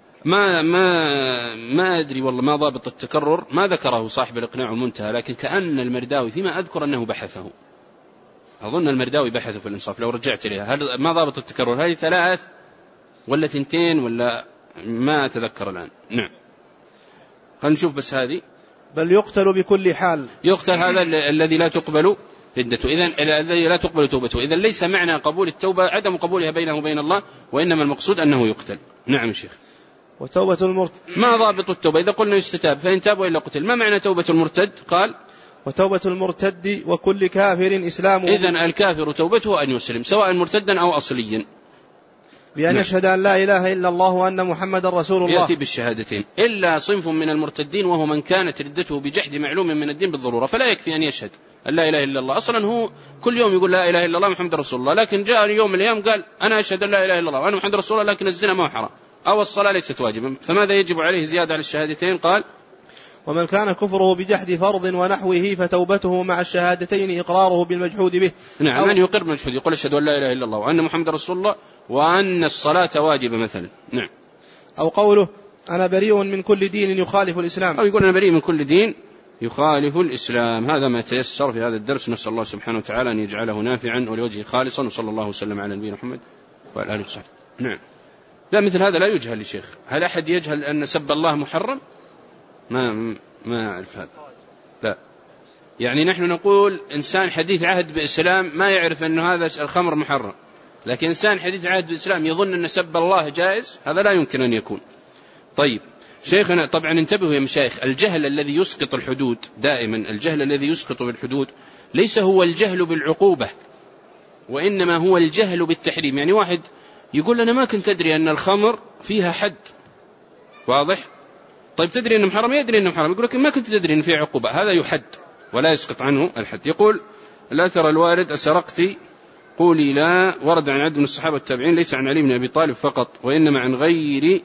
Speaker 1: ما أدري والله ما ضابط التكرر، ما ذكره صاحب الإقناع والمنتهى، لكن كأن المرداوي فيما أذكر أنه بحثه، أظن المرداوي بحثه في الإنصاف لو رجعت إليها. هل ما ضابط التكرر؟ هذه 3 ولا 2 ولا ما أتذكر الآن. نعم. خلينا نشوف بس هذه.
Speaker 2: بل يقتل بكل حال،
Speaker 1: يقتل هذا الذي لا تقبل ردته، إذن الذي لا تقبل توبته. إذن ليس معنى قبول التوبة عدم قبولها بينه وبين الله، وإنما المقصود أنه يقتل. نعم شيخ.
Speaker 2: وتوبة المرتد،
Speaker 1: ما ضابط التوبة؟ إذا قلنا يستتاب فإن تاب وإلا قتل. ما معنى توبة المرتد؟ قال:
Speaker 2: وتوبة المرتد وكل كافر إسلامه.
Speaker 1: إذن الكافر توبته أن يسلم سواء مرتدا أو أصليا،
Speaker 2: بأن يشهد أن لا إله إلا الله وأن محمد رسول الله،
Speaker 1: يأتي بالشهادتين. إلا صنف من المرتدين وهو من كانت ردته بجحد معلوم من الدين بالضرورة، فلا يكفي أن يشهد أن لا إله إلا الله، أصلا هو كل يوم يقول لا إله إلا الله محمد رسول الله، لكن جاء يوم من الأيام قال أنا أشهد أن لا إله إلا الله وأنا محمد رسول الله، لكن الزنا ما هو حرام أو الصلاة ليست واجبا، فماذا يجب عليه زيادة على الشهادتين؟ قال:
Speaker 2: ومن كان كفره بجحد فرض ونحوه فتوبته مع الشهادتين إقراره بالمجحود به.
Speaker 1: نعم، من يقر بالمجحود يقول أشهد أن لا إله إلا الله وأن محمد رسول الله وأن الصلاة واجبة مثلا. نعم.
Speaker 2: أو قوله أنا بريء من كل دين يخالف الإسلام،
Speaker 1: أو يقول أنا بريء من كل دين يخالف الإسلام. هذا ما تيسر في هذا الدرس، نسأل الله سبحانه وتعالى أن يجعله نافعا ولوجهه خالصا، وصلى الله وسلم على نبينا محمد وعلى آله وصحبه. نعم. لا، مثل هذا لا يجهل لشيخ. هل أحد يجهل أن سب الله محرم؟ ما أعرف هذا. لا، يعني نحن نقول إنسان حديث عهد بإسلام ما يعرف أن هذا الخمر محرم، لكن إنسان حديث عهد بإسلام يظن أن سب الله جائز، هذا لا يمكن أن يكون. طيب شيخنا، طبعا انتبهوا يا مشايخ، الجهل الذي يسقط الحدود دائما، الجهل الذي يسقط بالحدود ليس هو الجهل بالعقوبة، وإنما هو الجهل بالتحريم. يعني واحد يقول أنا ما كنت أدري أن الخمر فيها حد، واضح؟ طيب تدري أنه محرم؟ يدري أنه محرم، يقول لك ما كنت تدري أن فيه عقوبة، هذا يحد ولا يسقط عنه الحد. يقول الأثر الوارد أسرقت قولي لا، ورد عن عدد من الصحابة والتابعين، ليس عن علي بن أبي طالب فقط، وإنما عن غير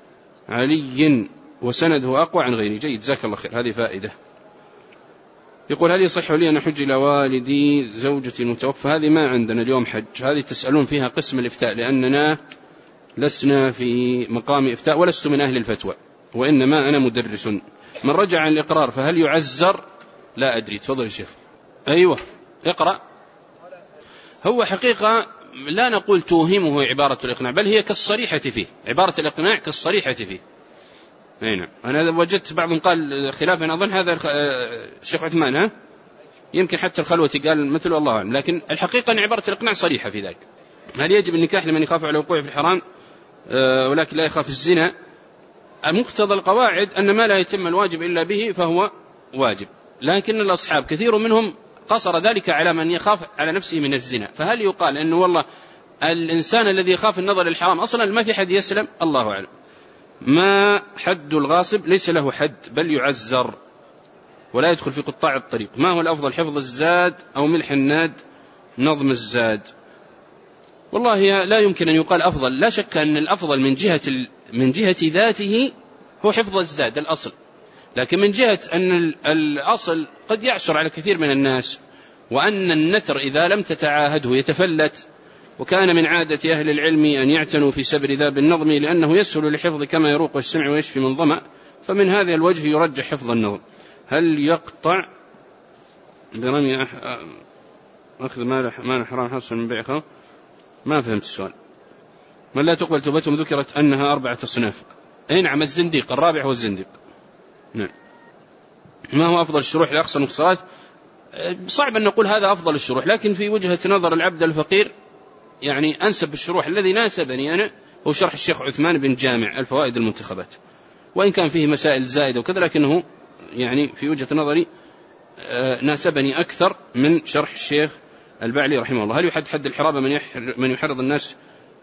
Speaker 1: علي، وسنده أقوى عن غيره. جيد، جزاك الله خير، هذه فائدة. يقول هل يصح لي أن أحج إلى والدي زوجتي متوفى؟ هذه ما عندنا اليوم حج، هذه تسألون فيها قسم الإفتاء، لأننا لسنا في مقام إفتاء ولست من أهل الفتوى، وإنما أنا مدرس. من رجع عن الإقرار فهل يعزر؟ لا أدري. تفضل يا شيخ. أيوة اقرأ. هو حقيقة لا نقول توهمه عبارة الإقناع، بل هي كالصريحة فيه، عبارة الإقناع كالصريحة فيه. نعم. أنا وجدت بعضهم قال خلافا، أظن هذا الشيخ عثمان، ها يمكن حتى الخلوة قال مثل، الله أعلم، لكن الحقيقة أن عبارة الإقناع صريحة في ذلك. هل يجب النكاح لمن يخاف على وقوعه في الحرام ولكن لا يخاف الزنا؟ مقتضى القواعد أن ما لا يتم الواجب إلا به فهو واجب، لكن الأصحاب كثير منهم قصر ذلك على من يخاف على نفسه من الزنا. فهل يقال أنه والله الإنسان الذي يخاف النظر للحرام أصلا ما في حد يسلم؟ الله أعلم. ما حد الغاصب؟ ليس له حد بل يعزر ولا يدخل في قطاع الطريق. ما هو الأفضل، حفظ الزاد أو ملح الناد نظم الزاد؟ والله لا يمكن أن يقال أفضل، لا شك أن الأفضل من جهة ذاته هو حفظ الزاد الأصل، لكن من جهة أن الأصل قد يعسر على كثير من الناس، وأن النثر إذا لم تتعاهده يتفلت، وكان من عادة أهل العلم أن يعتنوا في سبر ذا بالنظم لأنه يسهل لحفظ كما يروق السمع ويشفي من ظمأ، فمن هذا الوجه يرجح حفظ النظم. هل يقطع برمي أخذ مال حرام حصل من بيع خمر؟ ما فهمت السؤال. من لا تقبل توبتهم ذكرت أنها 4 أصناف. أي نعم، الزنديق الرابع هو الزنديق. نعم. ما هو أفضل الشروح لأقصى المختصرات؟ صعب أن نقول هذا أفضل الشروح، لكن في وجهة نظر العبد الفقير يعني أنسب الشروح الذي ناسبني أنا هو شرح الشيخ عثمان بن جامع الفوائد المنتخبات، وإن كان فيه مسائل زائدة وكذا، لكنه يعني في وجهة نظري ناسبني أكثر من شرح الشيخ البعلي رحمه الله. هل يحد حد الحرابة من يحرض الناس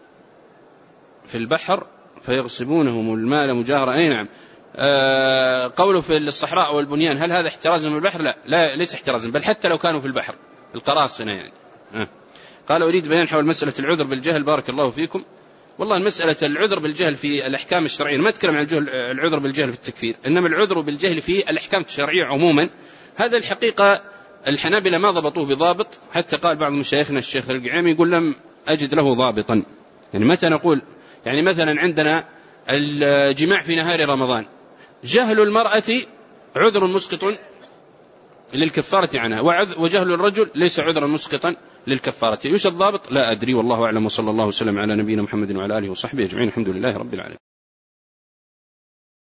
Speaker 1: في البحر فيغصبونهم المال مجاهرة؟ أي نعم. قوله في الصحراء والبنيان، هل هذا احترازا من البحر؟ لا ليس احترازا، بل حتى لو كانوا في البحر القراصنة يعني. قال أريد بيان حول مسألة العذر بالجهل، بارك الله فيكم. والله المسألة العذر بالجهل في الأحكام الشرعية، ما أتكلم عن العذر بالجهل في التكفير، إنما العذر بالجهل في الأحكام الشرعية عموما. هذا الحقيقة الحنابلة ما ضبطوه بضابط، حتى قال بعض مشايخنا الشيخ القعيمي يقول لم أجد له ضابطا. يعني متى نقول، يعني مثلا عندنا الجماع في نهار رمضان، جهل المرأة عذر مسقط للكفارة عنها، وجهل الرجل ليس عذرا مسقطا للكفارة. يوجد ضابط؟ لا أدري، والله أعلم، وصلى الله وسلم على نبينا محمد وعلى آله وصحبه أجمعين، الحمد لله رب العالمين.